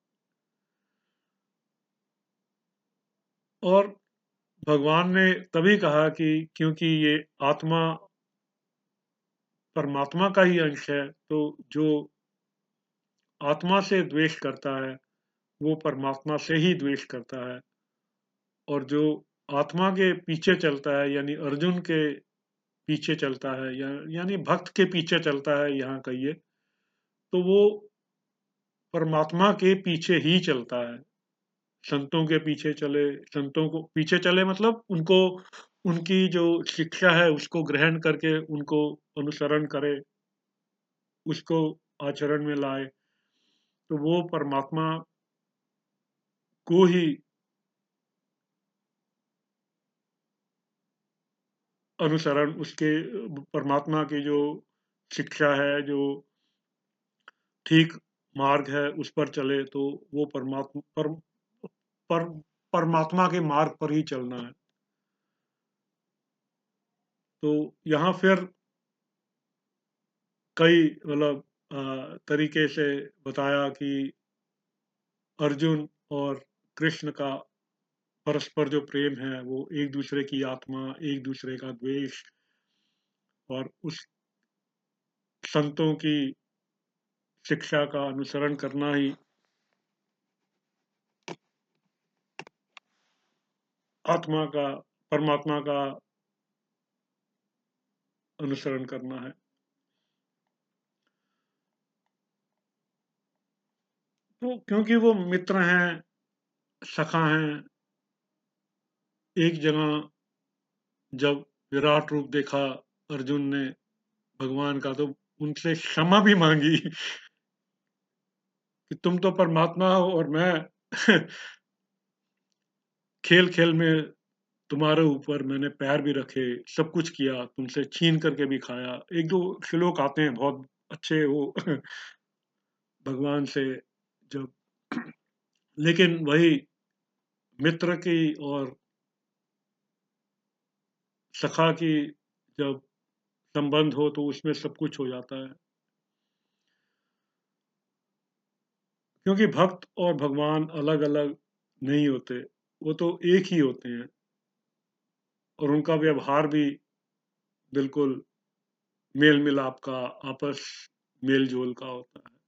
Speaker 1: और भगवान ने तभी कहा कि क्योंकि ये आत्मा परमात्मा का ही अंश है, तो जो आत्मा से द्वेष करता है, वो परमात्मा से ही द्वेष करता है। और जो आत्मा के पीछे चलता है, यानी अर्जुन के पीछे चलता है, या यानी भक्त के पीछे चलता है यहाँ कहिए, तो वो परमात्मा के पीछे ही चलता है। संतों के पीछे चले, संतों को पीछे चले मतलब उनको उनकी जो शिक्षा है उसको ग्रहण करके उनको अनुसरण करे, उसको आचरण में लाए, तो वो परमात्मा को ही अनुसरण, उसके परमात्मा की जो शिक्षा है, जो ठीक मार्ग है उस पर चले, तो वो परमात्मा पर, पर परमात्मा के मार्ग पर ही चलना है। तो यहाँ फिर कई मतलब अ, तरीके से बताया कि अर्जुन और कृष्ण का परस्पर जो प्रेम है वो एक दूसरे की आत्मा, एक दूसरे का द्वेष, और उस संतों की शिक्षा का अनुसरण करना ही आत्मा का, परमात्मा का अनुसरण करना है। तो क्योंकि वो मित्र हैं, सखा हैं, एक जगह जब विराट रूप देखा अर्जुन ने भगवान का, तो उनसे क्षमा भी मांगी कि तुम तो परमात्मा हो और मैं खेल खेल में तुम्हारे ऊपर मैंने पैर भी रखे, सब कुछ किया, तुमसे छीन करके भी खाया। एक दो श्लोक आते हैं बहुत अच्छे वो भगवान से जब लेकिन वही मित्र की और सखा की जब संबंध हो तो उसमें सब कुछ हो जाता है। क्योंकि भक्त और भगवान अलग-अलग नहीं होते, वो तो एक ही होते हैं और उनका व्यवहार भी बिल्कुल मेल-मिलाप का, आपस मेल-जोल का होता है।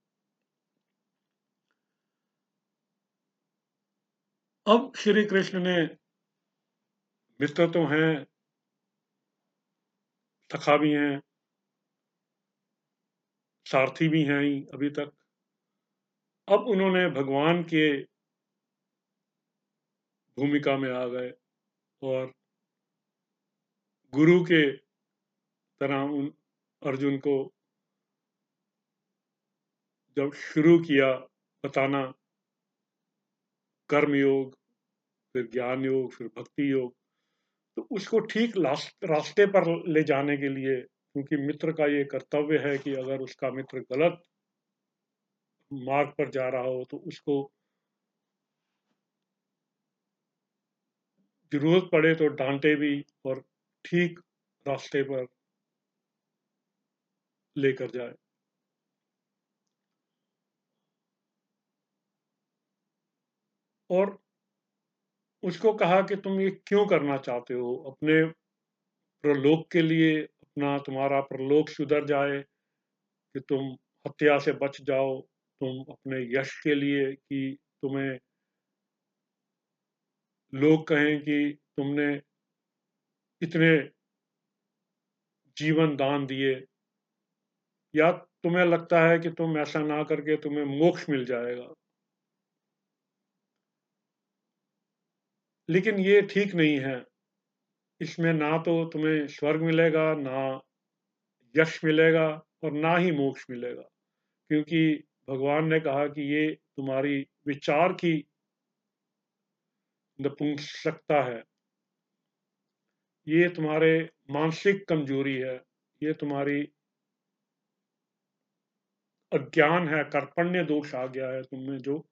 Speaker 1: अब श्री कृष्ण ने मित्र तो हैं, सखा भी हैं, सारथी भी हैं ही अभी तक। अब उन्होंने भगवान के भूमिका में आ गए और गुरु के तरह उन अर्जुन को जब शुरू किया बताना कर्म योग, फिर ज्ञान योग, फिर भक्ति योग, तो उसको ठीक लास रास्ते पर ले जाने के लिए, क्योंकि मित्र का ये कर्तव्य है कि अगर उसका मित्र गलत मार्ग पर जा रहा हो तो उसको ज़रूरत पड़े तो डाँटे भी और ठीक रास्ते पर लेकर जाए। और उसको कहा कि तुम ये क्यों करना चाहते हो? अपने प्रलोक के लिए, अपना तुम्हारा प्रलोक सुधर जाए कि तुम हत्या से बच जाओ, तुम अपने यश के लिए कि तुम्हें लोग कहें कि तुमने इतने जीवन दान दिए, या तुम्हें लगता है कि तुम ऐसा ना करके तुम्हें मोक्ष मिल जाएगा। लेकिन ये ठीक नहीं है। इसमें ना तो तुम्हें स्वर्ग मिलेगा, ना यश मिलेगा और ना ही मोक्ष मिलेगा। क्योंकि भगवान ने कहा कि ये तुम्हारी विचार की नपुंसकता है, ये तुम्हारे मानसिक कमजोरी है, ये तुम्हारी अज्ञान है, कार्पण्य दोष आ गया है तुम में जो।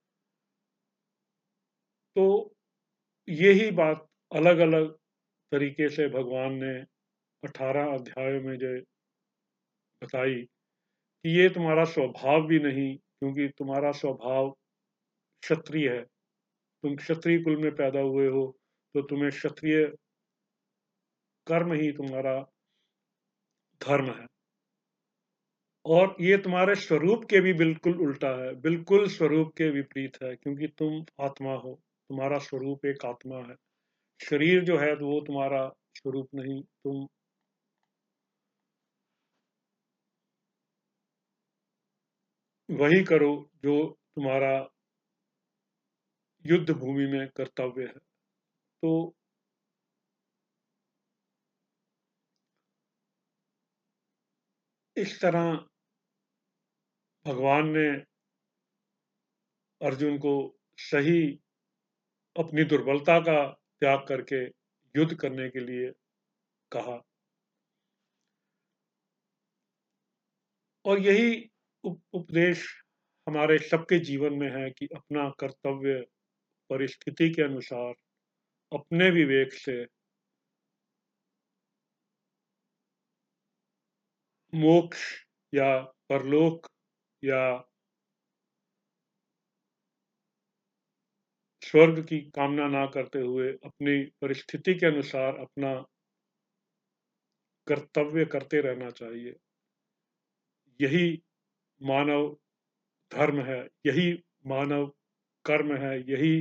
Speaker 1: तो यही बात अलग-अलग तरीके से भगवान ने अठारह अध्यायों में जो बताई कि ये तुम्हारा स्वभाव भी नहीं, क्योंकि तुम्हारा स्वभाव क्षत्रिय है। तुम क्षत्रिय कुल में पैदा हुए हो, तो तुम्हें क्षत्रिय कर्म ही तुम्हारा धर्म है। और ये तुम्हारे स्वरूप के भी बिल्कुल उल्टा है, बिल्कुल स्वरूप के विपरीत है, क्योंकि तुम आत्मा हो, तुम्हारा स्वरूप एक आत्मा है। शरीर जो है तो वो तुम्हारा स्वरूप नहीं। तुम वही करो जो तुम्हारा युद्ध भूमि में कर्तव्य है। तो इस तरह भगवान ने अर्जुन को सही अपनी दुर्बलता का त्याग करके युद्ध करने के लिए कहा। और यही उप उपदेश हमारे सबके जीवन में है कि अपना कर्तव्य परिस्थिति के अनुसार अपने विवेक से मोक्ष या परलोक या स्वर्ग की कामना ना करते हुए अपनी परिस्थिति के अनुसार अपना कर्तव्य करते रहना चाहिए। यही मानव धर्म है, यही मानव कर्म है, यही।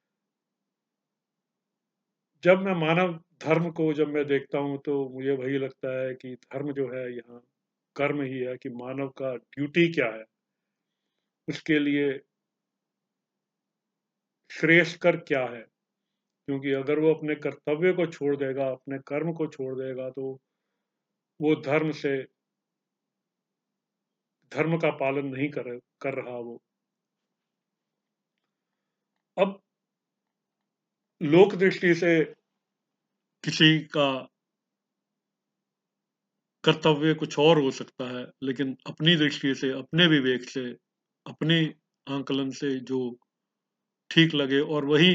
Speaker 1: जब मैं मानव धर्म को जब मैं देखता हूँ तो मुझे वही लगता है कि धर्म जो है यहाँ कर्म ही है, कि मानव का ड्यूटी क्या है, उसके लिए श्रेयस्कर क्या है। क्योंकि अगर वो अपने कर्तव्य को छोड़ देगा, अपने कर्म को छोड़ देगा, तो वो धर्म से धर्म का पालन नहीं कर कर रहा वो। अब लोक दृष्टि से किसी का कर्तव्य कुछ और हो सकता है, लेकिन अपनी दृष्टि से, अपने विवेक से, अपने आंकलन से जो ठीक लगे, और वही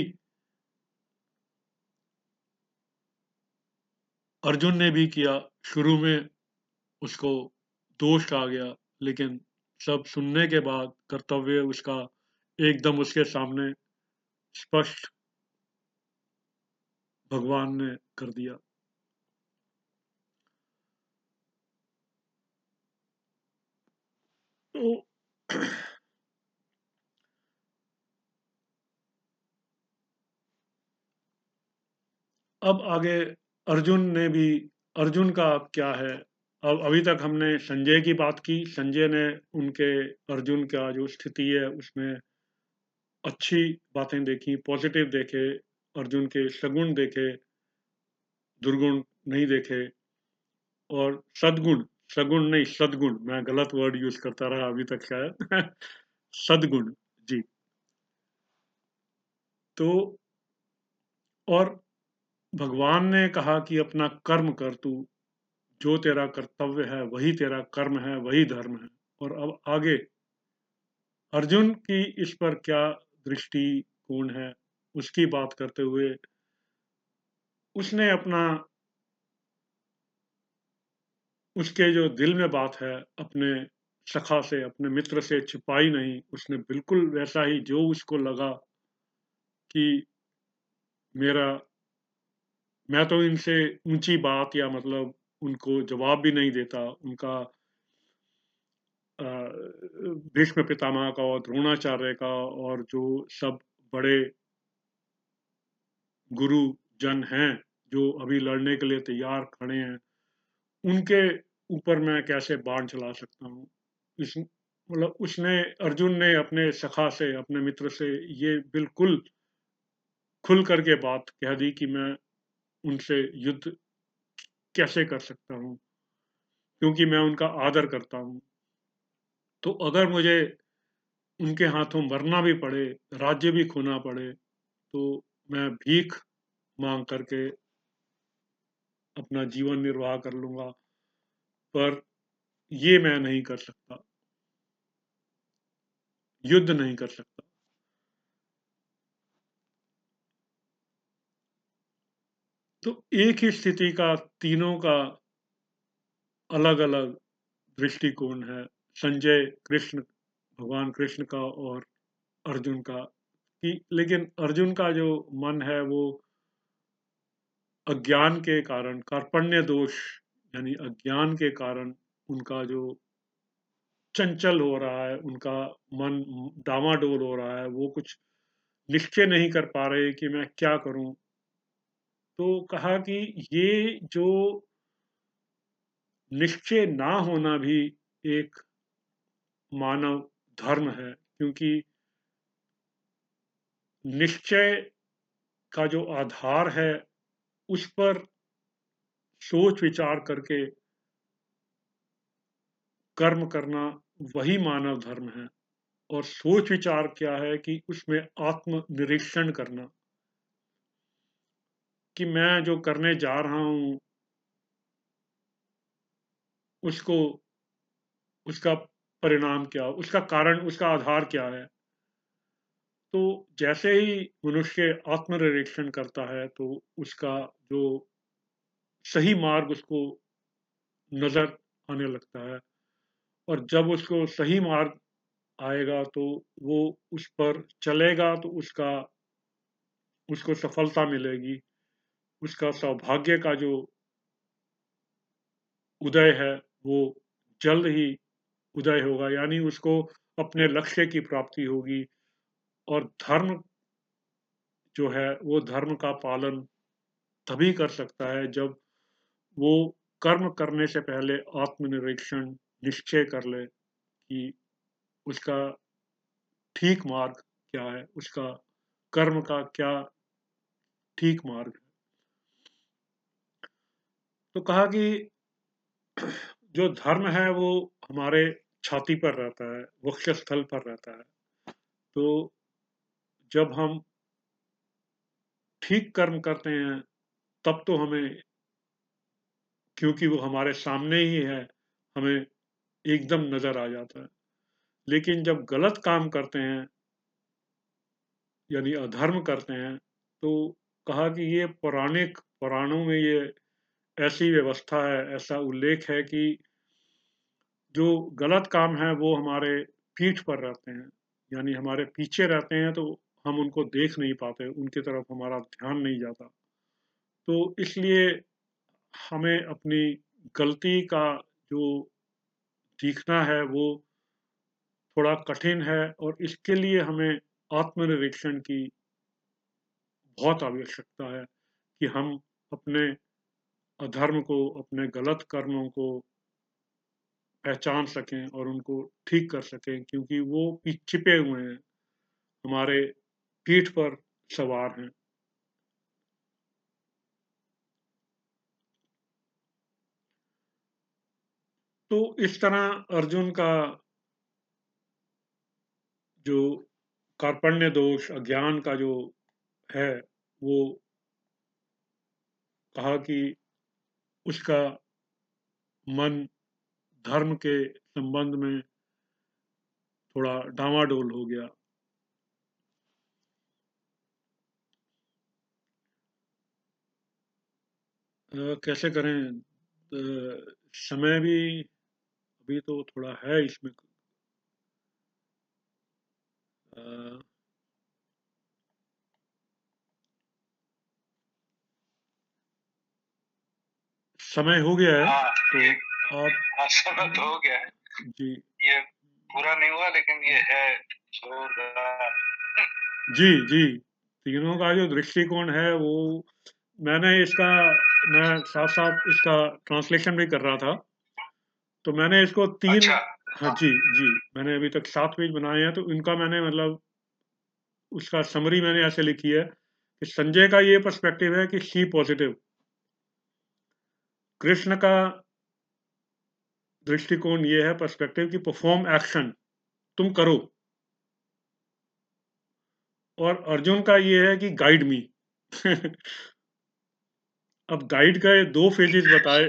Speaker 1: अर्जुन ने भी किया। शुरू में उसको दोष आ गया, लेकिन सब सुनने के बाद कर्तव्य उसका एकदम उसके सामने स्पष्ट, भगवान ने कर दिया। तो अब आगे अर्जुन ने भी अर्जुन का अब क्या है? अब अभी तक हमने संजय की बात की, संजय ने उनके अर्जुन का जो स्थिति है उसमें अच्छी बातें देखी, पॉजिटिव देखे, अर्जुन के सगुण देखे, दुर्गुण नहीं देखे और सद्गुण, सगुण नहीं सद्गुण, मैं गलत वर्ड यूज़ करता रहा अभी तक शायद सद्गुण, जी। तो और भगवान ने कहा कि अपना कर्म कर तू, जो तेरा कर्तव्य है वही तेरा कर्म है, वही धर्म है। और अब आगे अर्जुन की इस पर क्या दृष्टिकोण है, उसकी बात करते हुए उसने अपना उसके जो दिल में बात है, अपने सखा से, अपने मित्र से छिपाई नहीं, उसने बिल्कुल वैसा ही जो उसको लगा कि मेरा मैं तो इनसे ऊँची बात या मतलब उनको जवाब भी नहीं देता, उनका अ, भीष्म पितामह का और द्रोणाचार्य का और जो सब बड़े गुरुजन हैं, जो अभी लड़ने के लिए तैयार खड़े हैं, उनके ऊपर मैं कैसे बाण चला सकता हूँ? इस मतलब उसने अर्जुन ने अपने सखा से, अपने मित्र से ये बिल्कुल खुल कर के बात कह दी कि मैं उनसे युद्ध कैसे कर सकता हूँ? क्योंकि मैं उनका आदर करता हूँ। तो अगर मुझे उनके हाथों मरना भी पड़े, राज्य भी खोना पड़े, तो मैं भीख माँग करके अपना जीवन निर्वाह कर लूँगा, पर ये मैं नहीं कर सकता, युद्ध नहीं कर सकता। तो एक ही स्थिति का तीनों का अलग-अलग दृष्टिकोण है, संजय, कृष्ण, भगवान कृष्ण का और अर्जुन का कि लेकिन अर्जुन का जो मन है वो अज्ञान के कारण, कार्पण्य दोष यानी अज्ञान के कारण उनका जो चंचल हो रहा है, उनका मन डामाडोल हो रहा है, वो कुछ निश्चय नहीं कर पा रहे कि मैं क्या करूँ? तो कहा कि ये जो निश्चय ना होना भी एक मानव धर्म है, क्योंकि निश्चय का जो आधार है, उस पर सोच विचार करके कर्म करना वही मानव धर्म है। और सोच विचार क्या है कि उसमें आत्म-निरीक्षण करना कि मैं जो करने जा रहा हूँ उसको उसका परिणाम क्या? उसका कारण, उसका आधार क्या है? तो जैसे ही मनुष्य आत्म-निरीक्षण करता है, तो उसका जो सही मार्ग उसको नज़र आने लगता है और जब उसको सही मार्ग आएगा, तो वो उस पर चलेगा, तो उसका उसको सफलता मिलेगी। उसका सौभाग्य का जो उदय है, वो जल्द ही उदय होगा, यानी उसको अपने लक्ष्य की प्राप्ति होगी और धर्म जो है, वो धर्म का पालन तभी कर सकता है जब वो कर्म करने से पहले आत्मनिरीक्षण निश्चय कर ले कि उसका ठीक मार्ग क्या है, उसका कर्म का क्या ठीक मार्ग है। तो कहा कि जो धर्म है वो हमारे छाती पर रहता है, वक्षस्थल पर रहता है। तो जब हम ठीक कर्म करते हैं, तब तो हमें क्योंकि वो हमारे सामने ही है, हमें एकदम नज़र आ जाता है। लेकिन जब गलत काम करते हैं, यानी अधर्म करते हैं, तो कहा कि ये पौराणिक पुराणों में ये ऐसी व्यवस्था है, ऐसा उल्लेख है कि जो गलत काम है वो हमारे पीठ पर रहते हैं, यानी हमारे पीछे रहते हैं, तो हम उनको देख नहीं पाते, उनकी तरफ हमारा ध्यान नहीं जाता। तो इसलिए हमें अपनी गलती का जो सीखना है वो थोड़ा कठिन है और इसके लिए हमें आत्मनिरीक्षण की बहुत आवश्यकता है कि हम अपने अधर्म को, अपने गलत कर्मों को पहचान सकें और उनको ठीक कर सकें, क्योंकि वो पी छिपे हुए हैं, हमारे पीठ पर सवार हैं। तो इस तरह अर्जुन का जो कार्पण्य दोष, अज्ञान का जो है, वो कहा कि उसका मन धर्म के संबंध में थोड़ा डामाडोल हो गया। अ, कैसे करें? अ, समय भी अभी तो थोड़ा है इसमें। अ समय हो गया है,
Speaker 2: हाँ,
Speaker 1: तो
Speaker 2: ये
Speaker 1: आप
Speaker 2: हाँ, समय तो हो गया है।
Speaker 1: जी।
Speaker 2: ये पूरा नहीं हुआ, लेकिन ये है जोरदार।
Speaker 1: जी, जी। तीनों का जो दृष्टिकोण है, वो मैंने इसका मैं साथ-साथ इसका ट्रांसलेशन भी कर रहा था। तो मैंने इसको तीन
Speaker 2: अच्छा।
Speaker 1: हाँ जी, जी। मैंने अभी तक सात पेज बनाए हैं, तो इनका मैंने मतलब उसका समरी मैंने ऐसे लिखी है कि संजय का ये पर्सपेक्टिव है कि सी पॉज़िटिव। कृष्ण का दृष्टिकोण ये है, पर्सपेक्टिव, कि परफॉर्म एक्शन, तुम करो। और अर्जुन का ये है कि गाइड मी। अब गाइड का ये दो फेजेस बताए।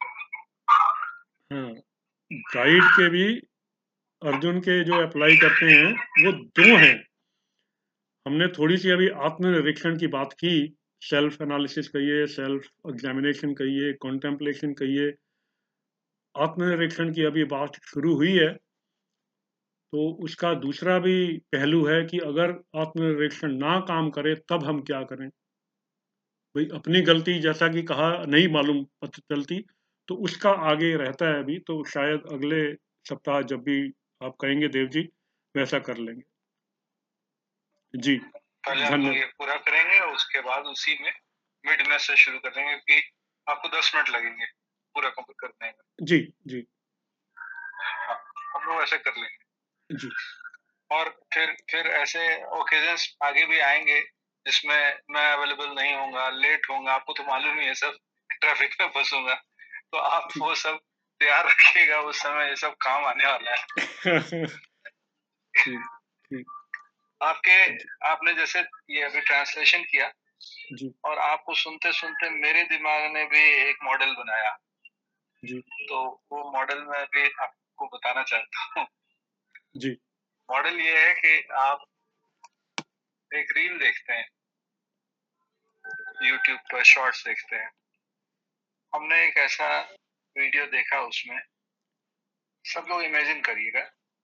Speaker 1: हाँ, गाइड के भी अर्जुन के जो अप्लाई करते हैं, वो दो हैं। हमने थोड़ी-सी अभी आत्मनिरीक्षण की बात की, सेल्फ एनालिसिस कहिए, सेल्फ एग्ज़ामिनेशन कहिए, कॉन्टेम्पलेशन कहिए। आत्मनिरीक्षण की अभी बात शुरू हुई है, तो उसका दूसरा भी पहलू है कि अगर आत्मनिरीक्षण ना काम करे, तब हम क्या करें? भई अपनी गलती, जैसा कि कहा, नहीं मालूम पता चलती, तो उसका आगे रहता है अभी, तो शायद अगले सप्ताह जब भी आप कहेंगे देव जी, वैसा कर लेंगे। जी,
Speaker 2: पहले हम लोग
Speaker 1: धन्यवाद।
Speaker 2: ये पूरा करेंगे और उसके बाद उसी में मिड में से शुरू कर देंगे, कि आपको दस मिनट लगेंगे पूरा कंप्लीट करने में।
Speaker 1: जी, जी,
Speaker 2: हाँ, हम लोग ऐसे कर लेंगे।
Speaker 1: जी।
Speaker 2: और फिर फिर ऐसे ओकेजन्स आगे भी आएंगे जिसमें मैं अवेलेबल नहीं होऊंगा, लेट होऊंगा। आपको तो मालूम ही है सब, ट्रैफिक में फंसूंगा, तो आप
Speaker 1: ठीक।
Speaker 2: वो सब तैयार रखिएगा, उस समय ये सब काम आने वाला है।
Speaker 1: ठीक, ठीक।
Speaker 2: आपके
Speaker 1: जी,
Speaker 2: आपने जैसे ये अभी ट्रांसलेशन किया,
Speaker 1: जी,
Speaker 2: और आपको सुनते सुनते मेरे दिमाग ने भी एक मॉडल बनाया,
Speaker 1: जी,
Speaker 2: तो वो मॉडल मैं भी आपको बताना चाहता हूँ।
Speaker 1: जी,
Speaker 2: मॉडल ये है कि आप एक रील देखते हैं, यूट्यूब पर शॉर्ट्स देखते हैं। हमने एक ऐसा वीडियो देखा, उसमें सब लोग इमेजिन करिएगा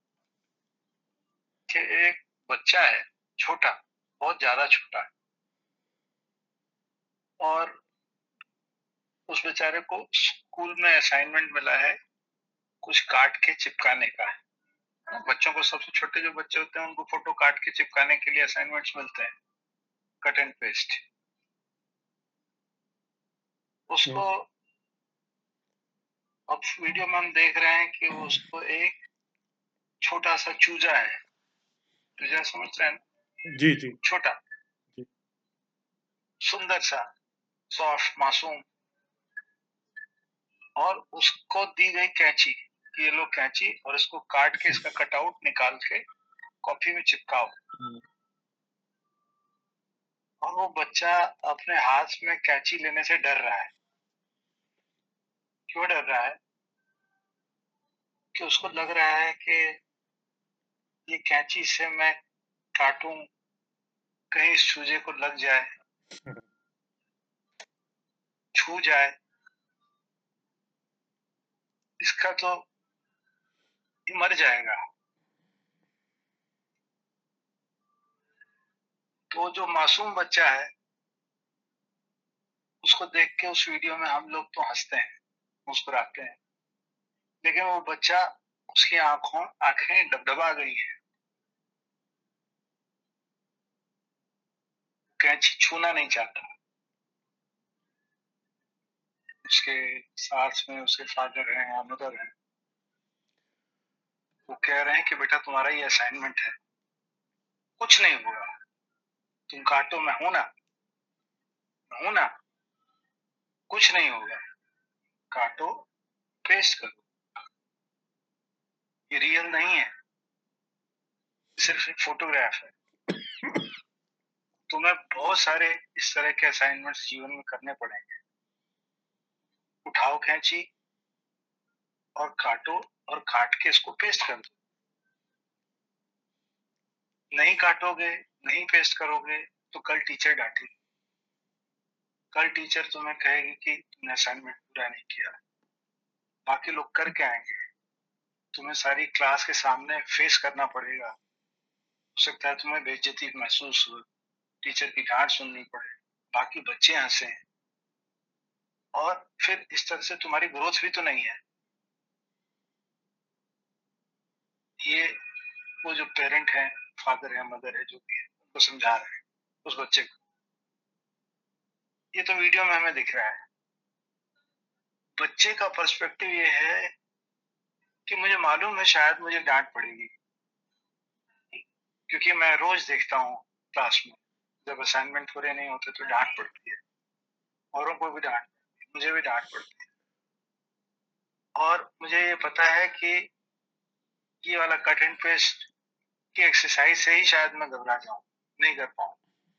Speaker 2: कि एक बच्चा है, छोटा, बहुत ज्यादा छोटा है, और उस बेचारे को स्कूल में असाइनमेंट मिला है कुछ काट के चिपकाने का। बच्चों को, सबसे छोटे जो बच्चे होते हैं, उनको फोटो काट के चिपकाने के लिए असाइनमेंट्स मिलते हैं, कट एंड पेस्ट।
Speaker 1: हाँ,
Speaker 2: उसको अब वीडियो में हम देख रहे हैं कि उसको एक छोटा सा चूजा है, चूजा समझ रहे हैं?
Speaker 1: जी, जी,
Speaker 2: छोटा,
Speaker 1: जी,
Speaker 2: सुंदर सा, सॉफ्ट, मासूम, और उसको दी गई कैंची, ये लो कैंची, और इसको काट के इसका कटआउट निकाल के कॉपी में चिपकाओ।
Speaker 1: हाँ,
Speaker 2: और वो बच्चा अपने हाथ में कैंची लेने से डर रहा है। क्यों डर रहा है? कि उसको लग रहा है कि ये कैंची से मैं काटूं, कहीं इस चूजे को लग जाए, छू जाए, इसका तो ये मर जाएगा। तो जो मासूम बच्चा है, उसको देख के उस वीडियो में हम लोग तो हंसते हैं, मुस्कुराते हैं, लेकिन वो बच्चा उसकी आंखों आंखें डबडबा गई है, कैंची छूना नहीं चाहता। उसके साथ में उसके फादर हैं या मदर हैं, वो कह रहे हैं कि बेटा तुम्हारा ये असाइनमेंट है, कुछ नहीं होगा, तुम काटो, मैं हूं ना, मैं हूं ना, कुछ नहीं होगा, काटो, पेस्ट करो, ये रियल नहीं है, सिर्फ एक फोटोग्राफ है। तुम्हें बहुत सारे इस तरह के असाइनमेंट्स जीवन में करने पड़ेंगे। उठाओ कैंची और काटो, और काट के इसको पेस्ट कर दो। नहीं काटोगे, नहीं पेस्ट करोगे तो कल टीचर डांटेगी, कल टीचर तुम्हें कहेगी कि तुमने असाइनमेंट पूरा नहीं किया। बाकी लोग करके आएंगे, तुम्हें सारी क्लास के सामने फेस करना पड़ेगा। हो सकता है तुम्हें बेइज्जती महसूस हो, टीचर की डांट सुननी पड़े, बाकी बच्चे हंसे, और फिर इस तरह से तुम्हारी ग्रोथ भी तो नहीं है। ये वो जो पेरेंट है, फादर है, मदर है, जो भी है, उनको समझा रहे हैं उस बच्चे को। ये तो वीडियो में हमें दिख रहा है। बच्चे का पर्सपेक्टिव ये है कि मुझे मालूम है शायद मुझे डांट पड़ेगी, क्योंकि मैं रोज देखता हूँ क्लास में जब असाइनमेंट पूरे नहीं होते तो डांट पड़ती है, औरों को भी डांट पड़ती है, मुझे भी डांट पड़ती है। और मुझे ये पता है कि ये वाला कट एंड पेस्ट की एक्सरसाइज से ही शायद मैं घबरा जाऊं, नहीं कर पाऊं।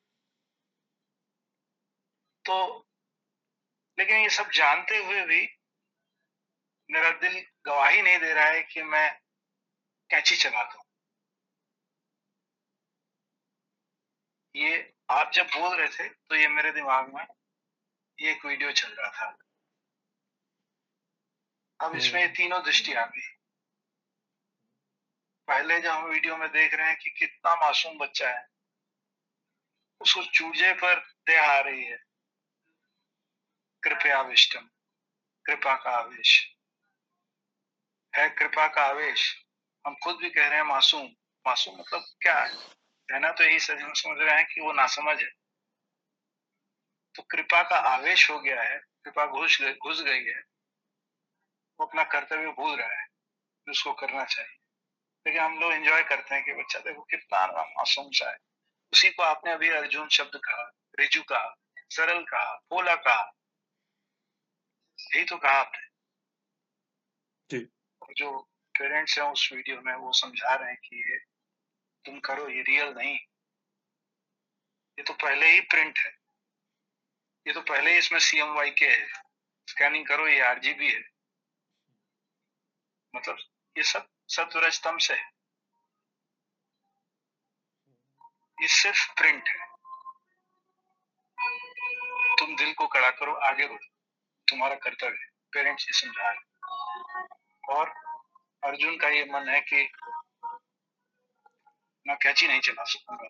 Speaker 2: तो लेकिन ये सब जानते हुए भी मेरा दिल गवाही नहीं दे रहा है कि मैं कैंची चला दूं। ये आप जब बोल रहे थे तो ये मेरे दिमाग में ये एक वीडियो चल रहा था। अब इसमें ये तीनों दृष्टि आ गई। पहले जो हम वीडियो में देख रहे हैं कि कितना मासूम बच्चा है, उसको चूजे पर दया आ रही है, कृपया आविष्टम, कृपा का आवेश है, कृपा का आवेश। हम खुद भी कह रहे हैं मासूम। मासूम मतलब क्या है? कहना तो यही समझ रहे हैं कि वो नासमझ है। तो कृपा का आवेश हो गया है, कृपा घुस घुस गई है, वो अपना कर्तव्य भूल रहा है जो उसको करना चाहिए। लेकिन हम लोग एंजॉय करते हैं कि बच्चा देखो कितना मासूम सा है। उसी को आपने अभी अर्जुन शब्द कहा, रिजु कहा, सरल कहा, भोला कहा, यही तो कहा आपने। जो पेरेंट्स हैं उस वीडियो में वो समझा रहे हैं कि ये तुम करो, ये रियल नहीं, ये तो पहले ही प्रिंट है, ये तो पहले ही इसमें सी एम वाई के है, स्कैनिंग करो ये आर जी बी है। मतलब ये सब सत्वरज तम से है, ये सिर्फ प्रिंट है। तुम दिल को कड़ा करो, आगे बढ़ो, तुम्हारा कर्तव्य है। पेरेंट्स ये समझा रहे। और अर्जुन का ये मन है कि मैं कैची नहीं चला सकूंगा।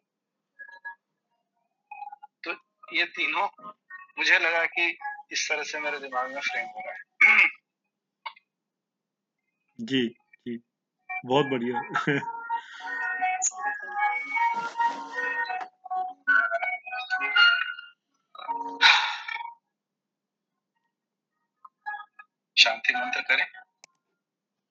Speaker 2: तो ये तीनों मुझे लगा कि इस तरह से मेरे दिमाग में फ्रेम हो रहा है।
Speaker 1: जी, जी, बहुत बढ़िया।
Speaker 2: शांति मंत्र करें।